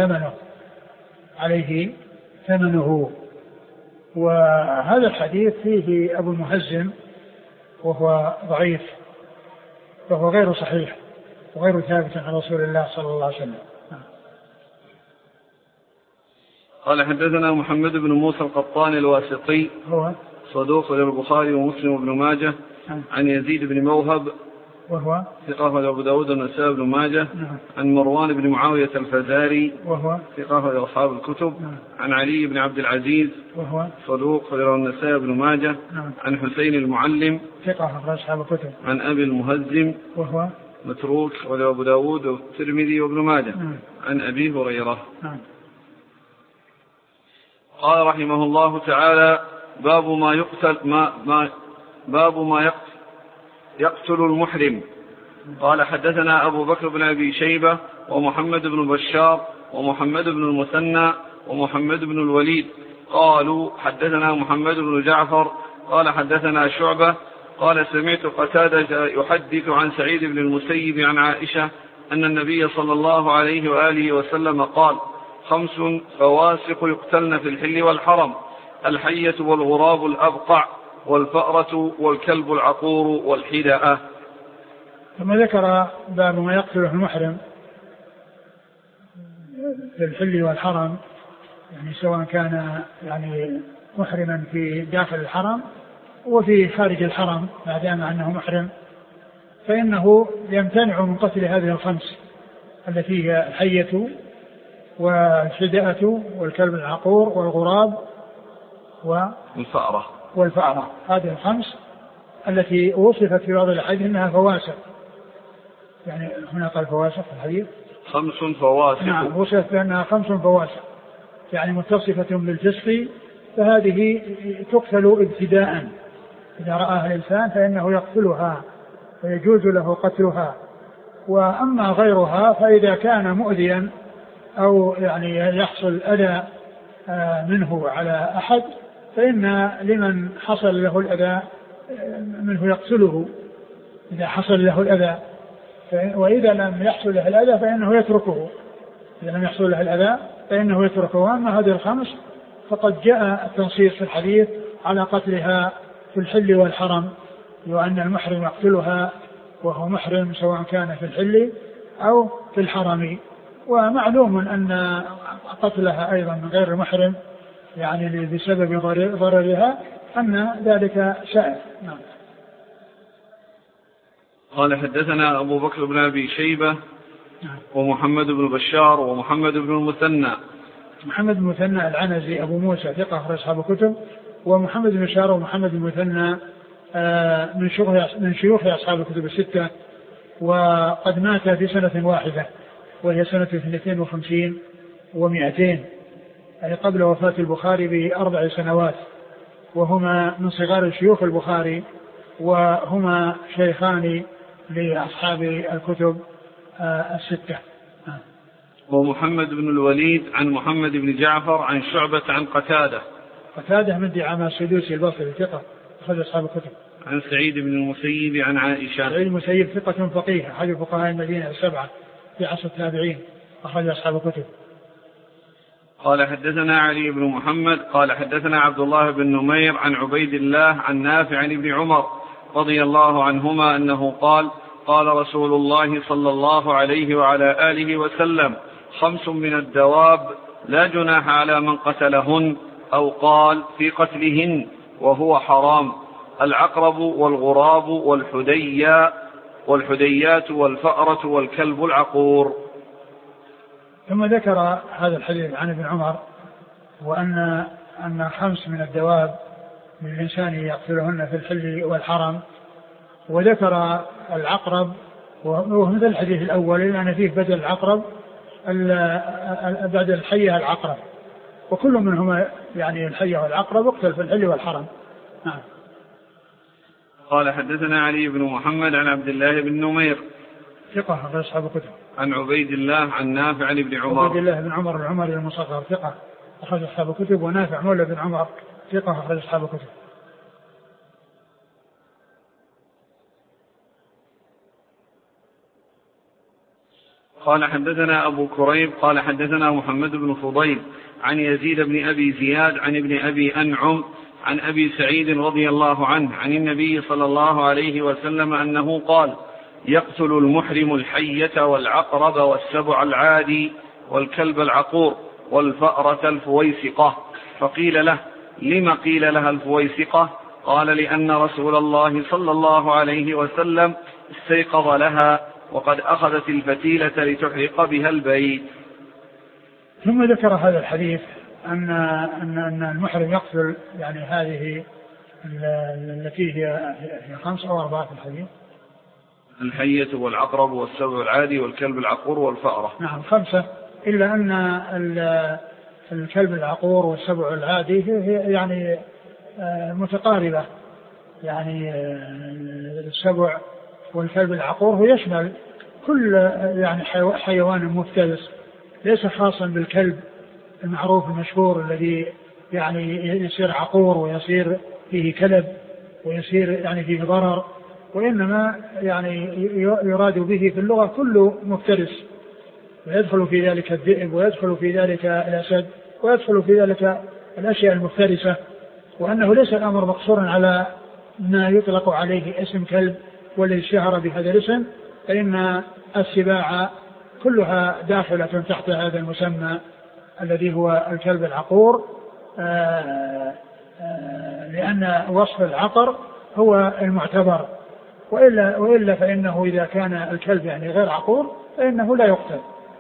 عليه ثمنه. وهذا الحديث فيه أبو المهزم وهو ضعيف، فهو غير صحيح وغير ثابت عن رسول الله صلى الله عليه وسلم. قال: حدثنا محمد بن موسى القطان الواسطي هو صدوق للبخاري ومسلم وابن ماجه. عن يزيد بن موهب وهو ثقة أبو داود والنسائي بن ماجه. عن مروان بن معاوية الفزاري وهو ثقة أصحاب الكتب. عن علي بن عبد العزيز وهو صدوق والنسائي بن ماجه. عن حسين المعلم ثقة أصحاب الكتب. عن أبي المهزم وهو متروك وأبو داود والترمذي وابن ماجه. عن أبي هريرة. قال رحمه الله تعالى: باب ما يقتل المحرم. قال: حدثنا أبو بكر بن أبي شيبة ومحمد بن بشار ومحمد بن المثنى ومحمد بن الوليد قالوا: حدثنا محمد بن جعفر قال: حدثنا شعبة قال: سمعت قتادة يحدث عن سعيد بن المسيب عن عائشة أن النبي صلى الله عليه وآله وسلم قال: 5 فواسق يقتلن في الحل والحرم: الحية والغراب الأبقع والفأرة والكلب العقور والحدأة. ثم ذكر باب ما يقتله المحرم في الحل والحرم، يعني سواء كان يعني محرما في داخل الحرم وفي خارج الحرم، ما دام أنه محرم فإنه يمتنع من قتل هذه ال5 التي هي الحية والحدأة والكلب العقور والغراب والفأرة. هذه ال5 التي وصفت في بعض الأحاديث أنها فواسق، يعني هنا قال فواسق في الحديث 5 فواسق. نعم، وصفت بأنها 5 فواسق يعني متصفة بالفسق، فهذه تقتل ابتداء، إذا رآها الإنسان فإنه يقتلها ويجوز له قتلها. وأما غيرها فإذا كان مؤذيا أو يعني يحصل أذى منه على أحد فإن لمن حصل له الأذى منه يقتله إذا حصل له الأذى، وإذا لم يحصل له الأذى فإنه يتركه، إذا لم يحصل له الأذى فإنه يتركه. أما هذه ال5 فقد جاء التنصيص في الحديث على قتلها في الحل والحرم، وأن المحرم يقتلها وهو محرم سواء كان في الحل أو في الحرم. ومعلوم أن قتلها أيضا من غير محرم يعني بسبب ضررها أن ذلك شائع. نعم. قال حدثنا أبو بكر بن أبي شيبة ومحمد بن بشار ومحمد بن المثنى. محمد بن المثنى العنزي أبو موسى ثقة أخرج أصحاب الكتب، ومحمد بن بشار ومحمد بن المثنى من شيوخ أصحاب الكتب الستة، وقد مات في سنة واحدة وهي سنة 52 و200، أي قبل وفاة البخاري ب4 سنوات، وهما من صغار شيوخ البخاري، وهما شيخان لأصحاب الكتب الستة. ومحمد بن الوليد عن محمد بن جعفر عن شعبة عن قتادة من دعامة السدوسي البصري ثقة أخرج أصحاب الكتب. عن سعيد بن المسيب عن عائشة. سعيد بن المسيب ثقة فقيه أحد فقهاء المدينة 7 في عصر التابعين أخرج أصحاب الكتب. قال حدثنا علي بن محمد قال حدثنا عبد الله بن نمير عن عبيد الله عن نافع عن ابن عمر رضي الله عنهما أنه قال قال رسول الله صلى الله عليه وعلى آله وسلم 5 من الدواب لا جناح على من قتلهن، أو قال في قتلهن وهو حرام: العقرب والغراب والحديات والفأرة والكلب العقور. ثم ذكر هذا الحديث عن ابن عمر وأن 5 من الدواب للإنسان يقتلهن في الحل والحرم، وذكر العقرب وهو مثل الحديث الأول لأن فيه بدل العقرب بدل الحية العقرب، وكل منهما يعني الحية والعقرب يقتل في الحل والحرم. نعم. قال حدثنا علي بن محمد عن عبد الله بن نمير ثقة أخرج أصحاب الكتب. عن عبيد الله عن نافع عن ابن عمر. عبيد الله بن عمر العمري المصغر ثقة أخرج أصحاب الكتب، ونافع مولى بن عمر ثقة أخرج أصحاب الكتب. قال حدثنا أبو كريب قال حدثنا محمد بن فضيل عن يزيد بن أبي زياد عن ابن أبي أنعم عن أبي سعيد رضي الله عنه عن النبي صلى الله عليه وسلم أنه قال: يقتل المحرم الحية والعقرب والسبع العادي والكلب العقور والفأرة الفويسقة. فقيل له: لم قيل لها الفويسقة؟ قال: لأن رسول الله صلى الله عليه وسلم استيقظ لها وقد أخذت الفتيلة لتحرق بها البيت. ثم ذكر هذا الحديث أن المحرم يقتل يعني هذه التي هي 5 أو 4 في الحديث: الحية والعقرب والسبع العادي والكلب العقور والفأرة. نعم 5، إلا أن الكلب العقور والسبع العادي هي يعني متقاربة، يعني السبع والكلب العقور هو يشمل كل يعني حيوان مفترس، ليس خاصا بالكلب المعروف المشهور الذي يعني يصير عقور ويصير فيه كلب ويصير يعني فيه ضرر، وإنما يعني يراد به في اللغة كل مفترس، ويدخل في ذلك الذئب ويدخل في ذلك الأسد ويدخل في ذلك الأشياء المفترسة، وأنه ليس الأمر مقصورا على ما يطلق عليه اسم كلب والذي اشتهر بهذا الاسم، فإن السباع كلها داخلة تحت هذا المسمى الذي هو الكلب العقور، لأن وصف العقر هو المعتبر، وإلا فإنه إذا كان الكلب يعني غير عقور فإنه لا يقتل.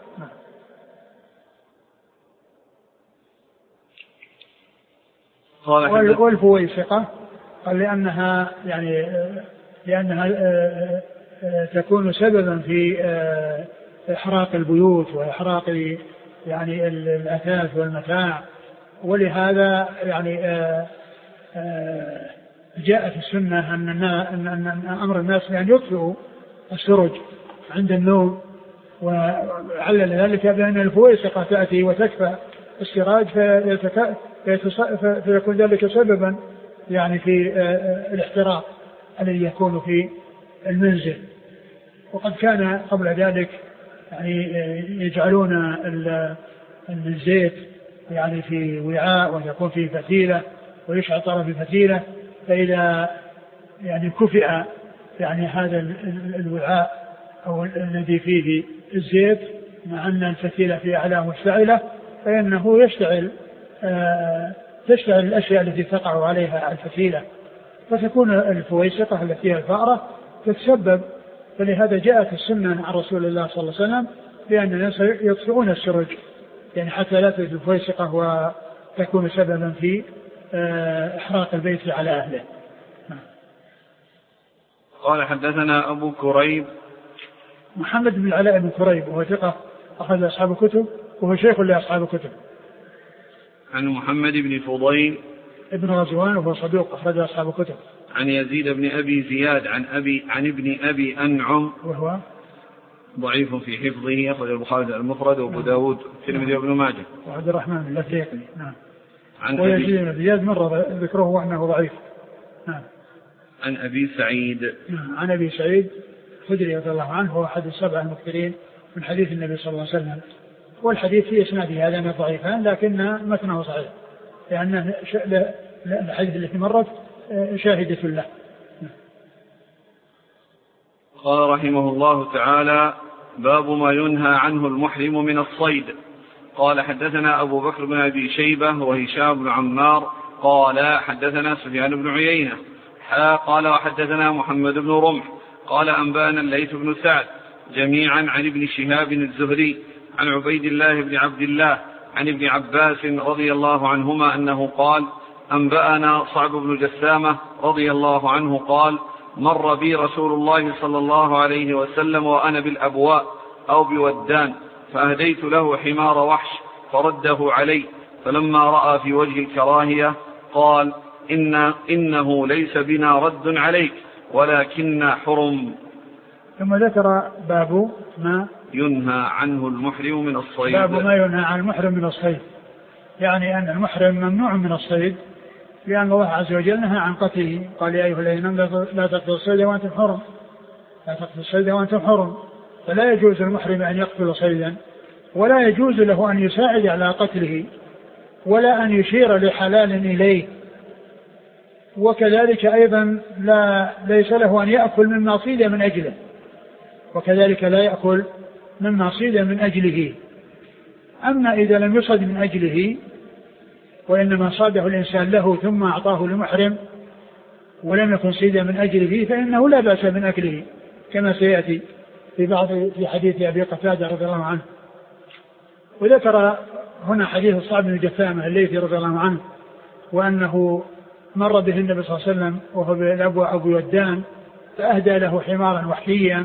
والفويسقة قال لأنها تكون سببا إحراق البيوت وإحراق يعني الأثاث والمتاع. ولهذا يعني جاءت السنة أن أمر الناس أن يطفئوا السرج عند النوم، وعلل ذلك بأن الفويسقة تأتي وتكفى السراج فيكون ذلك سببا يعني في الاحتراق الذي يكون في المنزل. وقد كان قبل ذلك يعني يجعلون الزيت يعني في وعاء ويكون فيه فتيلة ويشعل طرف الفتيلة، فإذا يعني كفئ يعني هذا الوعاء أو الذي فيه الزيت مع أن الفتيلة في أعلاه مشتعلة فإنه تشتعل الأشياء التي تقع عليها الفتيلة، فتكون الفويسقة التي هي الفأرة تتسبب. فلهذا جاءت السنة عن رسول الله صلى الله عليه وسلم بأن الناس يطفئون السرج يعني حتى لا تجد الفويسقة وتكون سببا في إحراق البيت على أهله. قال حدثنا أبو كريب محمد بن العلاء بن كريب وهو ثقة أخذ أصحاب الكتب وهو شيخ لأصحاب الكتب. عن محمد بن فضيل ابن غزوان وهو صدوق أخرج أصحاب الكتب. عن يزيد بن أبي زياد عن ابن أبي أنعم وهو ضعيف في حفظه، أخرج البخاري المفرد وأبو داود والترمذي وابن ماجه. وعبد الرحمن اللفيقي. نعم. عن ويزيد بن أبي زياد مر ذكره وأنه ضعيف. نعم. عن أبي سعيد. نعم. عن أبي سعيد الخدري رضي الله عنه هو أحد السبع المكثرين من حديث النبي صلى الله عليه وسلم، والحديث في إسناده هذان ضعيفان لكن متنه صحيح لأن الحديث التي مرت شاهدة له. قال رحمه الله تعالى: باب ما ينهى عنه المحرم من الصيد. قال حدثنا أبو بكر بن أبي شيبة وهشام بن عمار قال حدثنا سفيان بن عيينة قال وحدثنا محمد بن رمح قال أنبأنا الليث بن سعد جميعا عن ابن شهاب الزهري عن عبيد الله بن عبد الله عن ابن عباس رضي الله عنهما أنه قال: أنبأنا صعب بن جسامة رضي الله عنه قال: مر بي رسول الله صلى الله عليه وسلم وأنا بالأبواء أو بودان، فأهديت له حمار وحش فرده علي، فلما رأى في وجه الكراهية قال: إنه ليس بنا رد عليك ولكن حرم. ثم ذكر باب ما ينهى عنه المحرم من الصيد. باب ما ينهى عن المحرم من الصيد، يعني أن المحرم ممنوع من الصيد لأن الله عز وجل نهى عن قتله. قال: يا أيها الذين آمنوا لا تقتلوا الصيد وأنتم حرم، لا تقتلوا الصيد وأنتم حرم. فلا يجوز للمحرم أن يقتل صيدا، ولا يجوز له أن يساعد على قتله، ولا أن يشير لحلال إليه، وكذلك أيضا ليس له أن يأكل مما صيد من أجله، وكذلك لا يأكل مما صيد من أجله. أما إذا لم يصد من أجله وإنما صاده الإنسان له ثم أعطاه لمحرم ولم يكن صيدا من أجله فإنه لا بأس من أكله، كما سيأتي في حديث أبي قتادة رضي الله عنه. وذكر هنا حديث صعب بن جثامة الليثي رضي الله عنه، وأنه مر به النبي صلى الله عليه وسلم وهو بالأبواء أبو ودان، فأهدى له حمارا وحشيا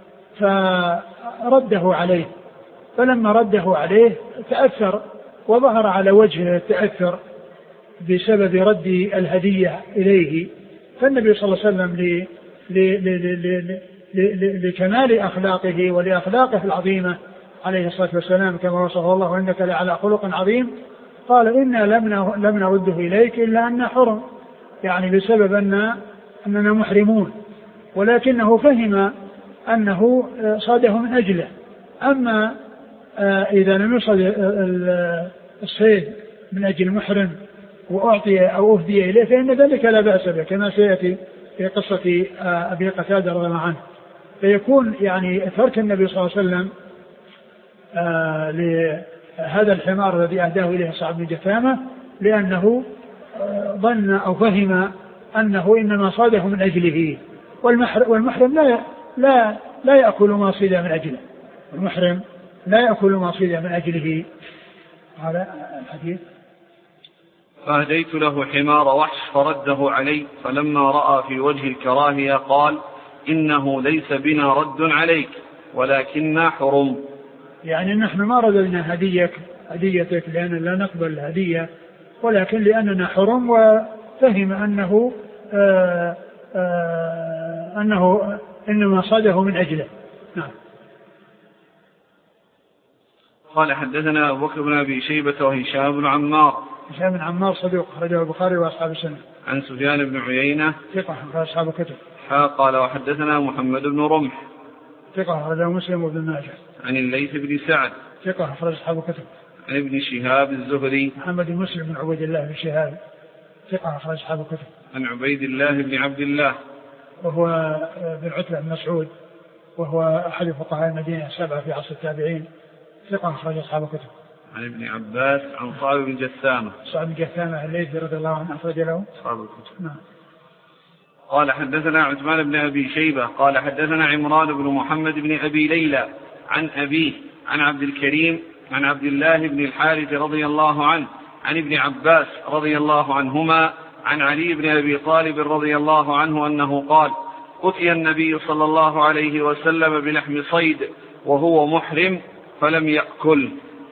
فرده عليه، فلما رده عليه تأثر وظهر على وجهه التأثر بسبب رد الهدية إليه. فالنبي صلى الله عليه وسلم لكمال أخلاقه ولأخلاقه العظيمة عليه الصلاة والسلام كما وصفه الله: وإنك لعلى خلق عظيم، قال: إنا لم نرده إليك إلا أن حرم، يعني بسبب أننا محرمون، ولكنه فهم أنه صاده من أجله. أما إذا لم يصد الصيد من أجل المحرم وأعطي أو أهدي إليه فإن ذلك لا بأس به، كما سيأتي في قصة أبي قتادة رضي الله عنه. فيكون يعني ترك النبي صلى الله عليه وسلم لهذا الحمار الذي أهداه إليه صعب بن جثامة لأنه ظن أو فهم أنه إنما صاده من أجله، والمحرم لا يأكل ما صيد من أجله، المحرم لا يأكل ما صيد من أجله. هذا الحديث: فأهديت له حمار وحش فرده علي، فلما رأى في وجه الكراهية قال: إنه ليس بنا رد عليك ولكننا حرم. يعني نحن ما رددنا هديتك لأن لا نقبل الهدية، ولكن لأننا حرم، وفهم أنه إنما صاده من أجله. نعم. قال حدثنا أبو بكر بن أبي شيبة وهشام بن عمار. هشام بن عمار صدوق أخرجه البخاري وأصحاب السنة. عن سفيان بن عيينة ثقة أصحاب الكتب. قال وحدثنا محمد بن رمح ثقة أخرجه مسلم وابن ماجه. عن الليث بن سعد ثقة أخرج أصحاب الكتب. عن ابن شهاب الزهري محمد بن مسلم بن عبيد الله بن شهاب ثقة أخرج أصحاب الكتب. عن عبيد الله بن عبد الله وهو بن عتبة بن مسعود، وهو أحد فقهاء المدينة السبعة في عصر التابعين، ثقة أخرج أصحاب الكتب. عن ابن عباس عن صعب بن جثامة. صعب بن جثامة الليثي رضي الله عنه أخرج له أصحاب الكتب. نعم. قال حدثنا عثمان بن أبي شيبة قال حدثنا عمران بن محمد بن أبي ليلى عن أبيه عن عبد الكريم عن عبد الله بن الحارث رضي الله عنه عن ابن عباس رضي الله عنهما عن علي بن أبي طالب رضي الله عنه أنه قال أتي النبي صلى الله عليه وسلم بلحم صيد وهو محرم فلم يأكل.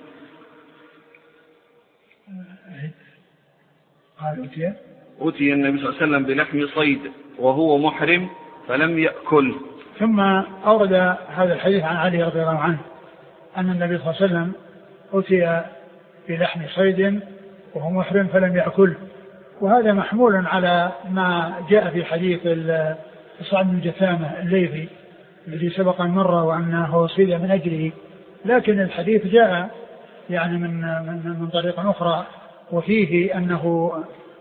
قال أتي النبي صلى الله عليه وسلم بلحم صيد وهو محرم فلم يأكل. ثم أورد هذا الحديث عن علي رضي الله عنه أن النبي صلى الله عليه وسلم أتي بلحم صيد وهو محرم فلم يأكل، وهذا محمول على ما جاء في حديث صعب بن جثامة الليثي الذي سبق أن مر وأنه صيد من أجله، لكن الحديث جاء يعني من طريق أخرى وفيه أنه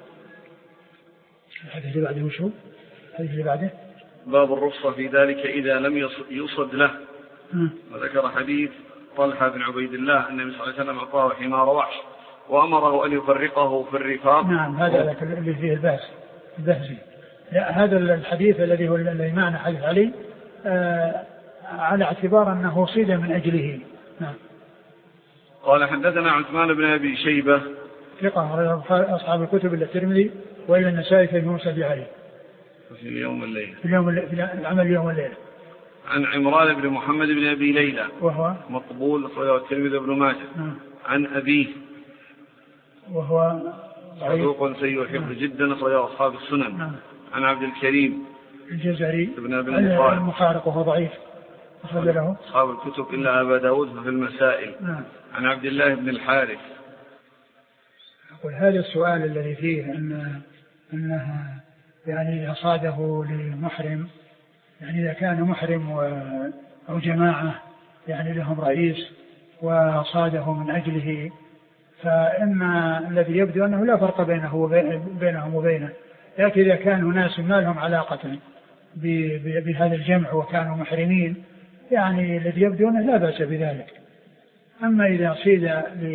الحديث اللي بعده وشو؟ الحديث اللي بعده باب الرخصة في ذلك إذا لم يصد له. وذكر حديث طلحة بن عبيد الله أن النبي صلى الله عليه وسلم أعطاه حمار وحش وأمره أن يفرقه في الرفاق. نعم هذا اللي فيه البهزي. هذا الحديث الذي هو الذي معنى حديث علي على اعتبار أنه صيد من أجله. نعم. قال حدثنا عثمان بن أبي شيبة ثقة أصحاب الكتب إلا الترمذي وإلا النسائي في الموسى عليه في اليوم والليلة في العمل اليوم والليلة. عن عمران بن محمد بن أبي ليلى وهو مقبول أخرجه الترمذي وابن ماجه. عن أبيه وهو صدوق سيء الحفظ جدا أخرجه أصحاب السنن. عن عبد الكريم الجزري ابن أبي المخارق وهو ضعيف أخرج له أصحاب الكتب إلا أبا داود في المسائل. عن عبد الله بن الحارث. أقول هذا السؤال الذي فيه أنها يعني صاده لمحرم، يعني إذا كان محرم أو جماعة يعني لهم رئيس وصاده من أجله، فإن الذي يبدو أنه لا فرق بينهم وبينه، لكن إذا كانوا ناس ما لهم علاقة بهذا الجمع وكانوا محرمين يعني الذي يبدو أنه لا بأس بذلك. أما إذا صيد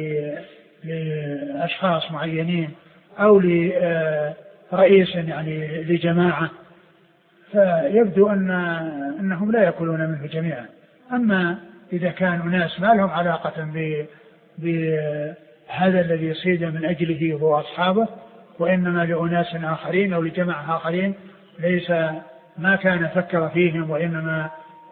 لأشخاص معينين أو لرئيس يعني لجماعة فيبدو أنهم لا يأكلون منه جميعا. أما إذا كانوا ناس ما لهم علاقة بهذا الذي صيد من أجله هو أصحابه، وإنما لأناس آخرين أو لجماعة آخرين ليس ما كان فكر فيهم وإنما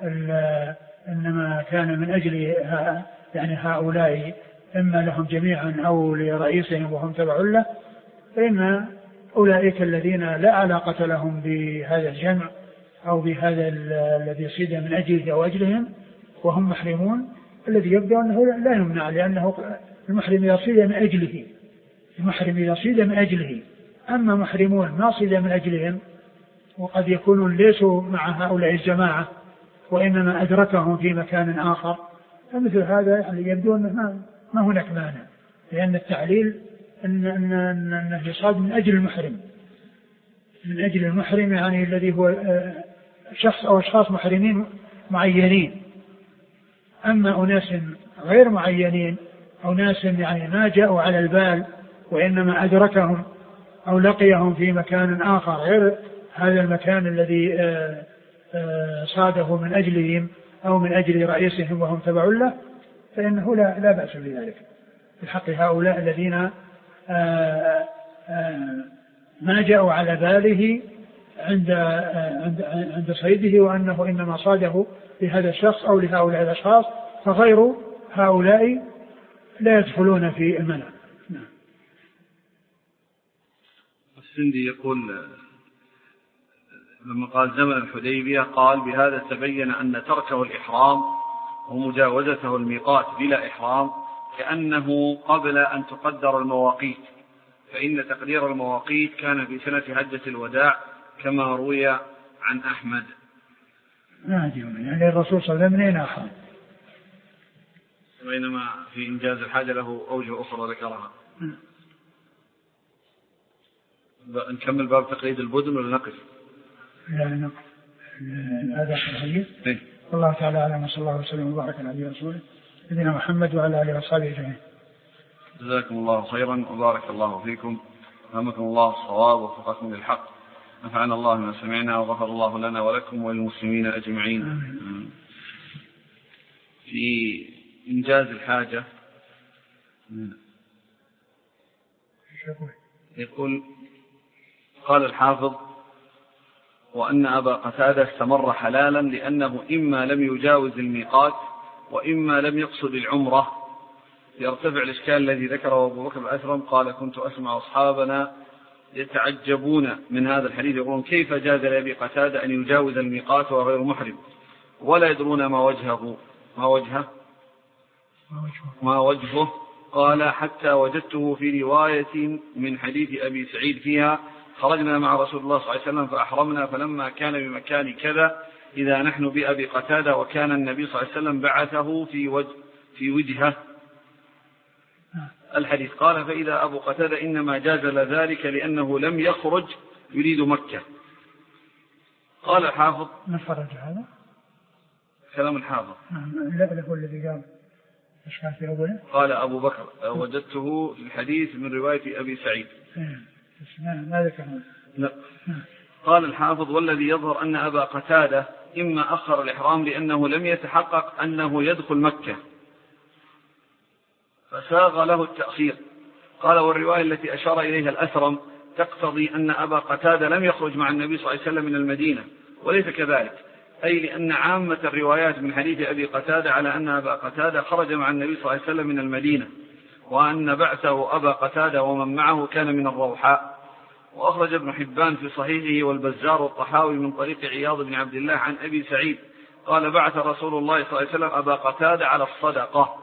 كان من أجل يعني هؤلاء إما لهم جميعا أو لرئيسهم وهم تبع له، فإن أولئك الذين لا علاقة لهم بهذا الجمع أو بهذا الذي صيد من أجله أو أجلهم وهم محرمون، الذي يبدو أنه لا يمنع، لأنه المحرم إذا صيد من أجله. أما محرمون ما صيد من أجلهم وقد يكونون ليسوا مع هؤلاء الجماعة وإنما أدركهم في مكان آخر، فمثل هذا يعني يبدو أنه ما هناك مانع، لأن التعليل أن يصاد من أجل المحرم يعني الذي هو شخص أو أشخاص محرمين معينين. أما أناس غير معينين أو ناس يعني ما جاءوا على البال وإنما أدركهم أو لقيهم في مكان آخر غير هذا المكان الذي صاده من أجلهم أو من أجل رئيسهم وهم تبع له، فإنه لا بأس بذلك في حق هؤلاء الذين ما جاءوا على باله عند صيده، وأنه إنما صاده لهذا الشخص أو لهؤلاء الأشخاص، فغير هؤلاء لا يدخلون في المنع. نعم. السندي يقول لما قال زمن الحديبية قال بهذا تبين أن تركه الإحرام ومجاوزته الميقات بلا إحرام كأنه قبل أن تقدر المواقيت، فإن تقدير المواقيت كان في سنة حجة الوداع كما روي عن أحمد. يعني الرسول صلى الله عليه وسلم منين أحرم، بينما في إنجاز الحاجة له أوجه أخرى ذكرها. نكمل باب تقييد البدن ولا نقف؟ لا نقف. هذا الحديث. والله تعالى أعلم، صلى الله وسلم وبارك على نبينا ورسوله نبينا محمد وعلى آله وصحبه أجمعين. جزاكم الله خيرا وبارك الله فيكم، ألهمكم الله الصواب ووفقكم للحق، نفعنا الله ما سمعنا وغفر الله لنا ولكم وللمسلمين أجمعين. آمين. في إنجاز الحاجة يقول قال الحافظ وأن أبا قتادة استمر حلالا لأنه إما لم يجاوز الميقات وإما لم يقصد العمرة. يرتفع الإشكال الذي ذكره أبو بكر الأثرم قال كنت أسمع أصحابنا يتعجبون من هذا الحديث يقولون كيف جاز لأبي قتادة أن يجاوز الميقات وغير محرم ولا يدرون ما وجهه. قال حتى وجدته في رواية من حديث أبي سعيد فيها خرجنا مع رسول الله صلى الله عليه وسلم فأحرمنا فلما كان بمكان كذا إذا نحن بأبي قتادة وكان النبي صلى الله عليه وسلم بعثه في وجهه الحديث. قال فإذا أبو قتادة إنما جاز ذلك لأنه لم يخرج يريد مكة. قال الحافظ من خرج هذا كلام الحافظ لا هو الذي قال ايش كان في أوله؟ قال أبو بكر وجدته في الحديث من رواية أبي سعيد. ماذا كان؟ لا. قال الحافظ والذي يظهر أن أبا قتادة إما أخر الإحرام لأنه لم يتحقق أنه يدخل مكة فساغ له التأخير. قال والرواية التي أشار إليها الأثرم تقتضي أن أبا قتادة لم يخرج مع النبي صلى الله عليه وسلم من المدينة وليس كذلك، أي لأن عامة الروايات من حديث أبي قتادة على أن أبا قتادة خرج مع النبي صلى الله عليه وسلم من المدينة وأن بعثه أبا قتادة ومن معه كان من الروحاء. وأخرج ابن حبان في صحيحه والبزار والطحاوي من طريق عياض بن عبد الله عن أبي سعيد قال بعث رسول الله صلى الله عليه وسلم أبا قتادة على الصدقة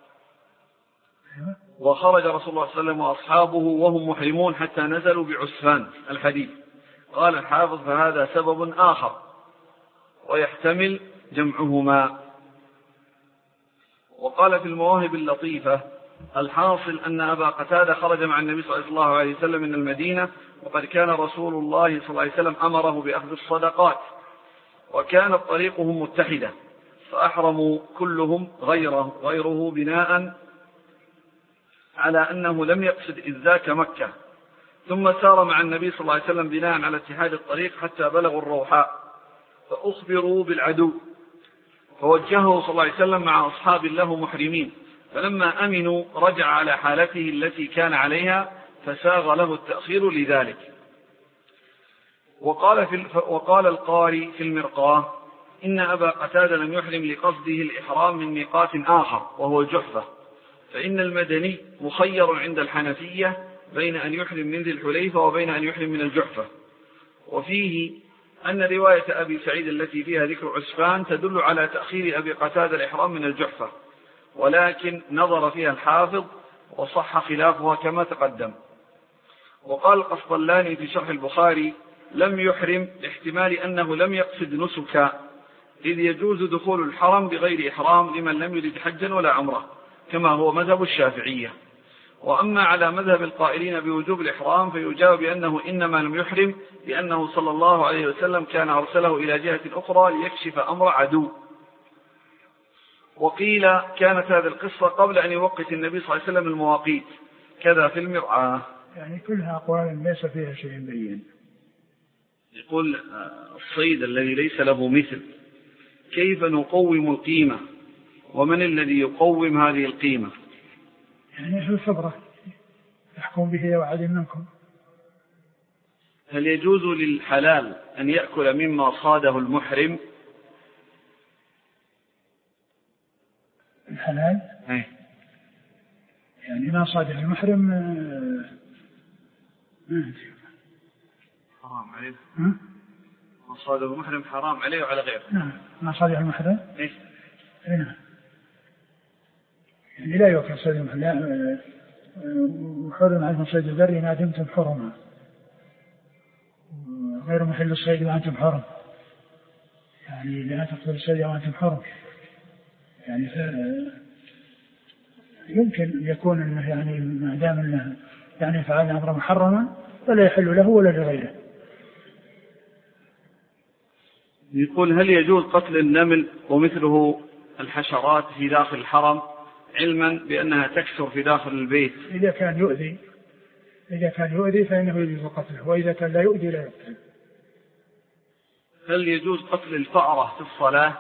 وخرج رسول الله صلى الله عليه وسلم وأصحابه وهم محرمون حتى نزلوا بعسفان الحديث. قال الحافظ فهذا سبب آخر ويحتمل جمعهما. وقال في المواهب اللطيفة الحاصل أن أبا قتادة خرج مع النبي صلى الله عليه وسلم من المدينة وقد كان رسول الله صلى الله عليه وسلم أمره بأخذ الصدقات وكانت طريقهم متحدة فأحرموا كلهم غيره بناء على أنه لم يقصد إذ ذاك مكة ثم سار مع النبي صلى الله عليه وسلم بناء على اتحاد الطريق حتى بلغوا الروحاء فأخبروا بالعدو فوجهه صلى الله عليه وسلم مع أصحاب له محرمين فلما أمنوا رجع على حالته التي كان عليها فساغ له التأخير لذلك. وقال القاري في المرقاة إن أبا قتادة لم يحرم لقصده الإحرام من ميقات آخر وهو الجحفة فإن المدني مخير عند الحنفية بين أن يحرم من ذي الحليفة وبين أن يحرم من الجحفة. وفيه أن رواية أبي سعيد التي فيها ذكر عسفان تدل على تأخير أبي قتادة الإحرام من الجحفة ولكن نظر فيها الحافظ وصح خلافها كما تقدم. وقال القسطلاني في شرح البخاري لم يحرم لاحتمال أنه لم يقصد نسكا إذ يجوز دخول الحرم بغير إحرام لمن لم يرد حجا ولا عمره كما هو مذهب الشافعية. وأما على مذهب القائلين بوجوب الإحرام فيجاب بأنه إنما لم يحرم لأنه صلى الله عليه وسلم كان أرسله إلى جهة أخرى ليكشف أمر عدو. وقيل كانت هذه القصة قبل أن يوقت النبي صلى الله عليه وسلم المواقيت كذا في المرآة. يعني كلها أقوال ليس فيها شيء بين. يقول الصيد الذي ليس له مثل كيف نقوم القيمة ومن الذي يقوم هذه القيمة؟ يعني هو الخبرة يحكم به وعد منكم. هل يجوز للحلال أن يأكل مما صاده المحرم؟ الحلال يعني ما صاده المحرم حرام عليه. ما صاده المحرم حرام عليه وعلى غيره. نعم ما صاده المحرم نعم يعني لا يؤكل صيد المحرم وحرم عنكم صيد البر ما دمتم حرما غير محل الصيد وأنتم حرم يعني لا تقتلوا الصيد وأنتم حرم يعني يمكن يكون انه يعني ما دام انه يعني فعل امرا محرما فلا يحل له ولا لغيره. يقول هل يجوز قتل النمل ومثله الحشرات في داخل الحرم علما بأنها تكثر في داخل البيت؟ إذا كان يؤذي فإنه يجوز قتله، وإذا كان لا يؤذي لا يقتل. هل يجوز قتل الفأرة في الصلاة؟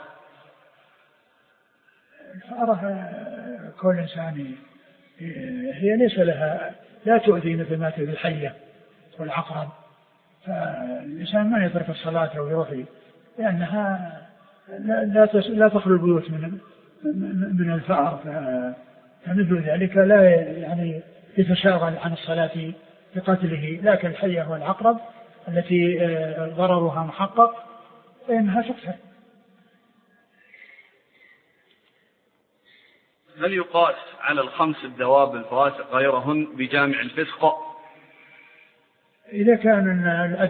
الفأرة كل إنسان هي ليس لها لا تؤذي مثل ما تؤذي الحية والعقرب، فالإنسان ما يترك الصلاة أو يروح لأنها لا تخلو البيوت من الفأر، فمثل ذلك لا يعني يتشاغل عن الصلاة بقتله. لكن الحية والعقرب التي ضررها محقق فإنها تقتل. هل يقاس على الخمس الدواب الفواسق غيرهن بجامع الفسق؟ إذا كان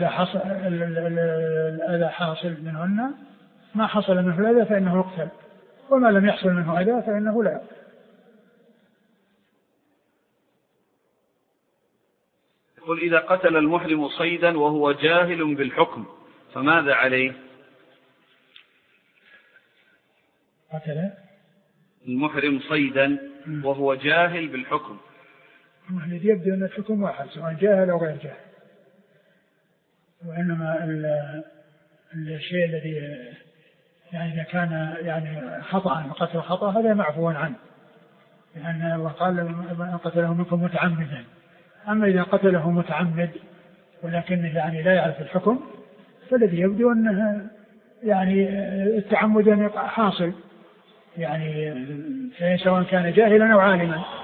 الأذى حاصل منهن ما حصل منه الأذى فإنه يقتل، وما لم يحصل منه أذى فإنه لا يقتل. يقول إذا قتل المحرم صيدا وهو جاهل بالحكم فماذا عليه؟ قتل المحرم صيدا وهو جاهل بالحكم. الذي يبدو أن الحكم واحد سواء جاهل أو غير جاهل، وإنما الشيء الذي يعني إذا كان يعني خطأ وقتل خطأ هذا معفو عنه، لأن الله قال من قتله منكم متعمدا. أما إذا قتله متعمد ولكنه يعني لا يعرف الحكم فالذي يبدو أنه يعني التعمد حاصل، يعني سواء كان جاهلا أو عالما.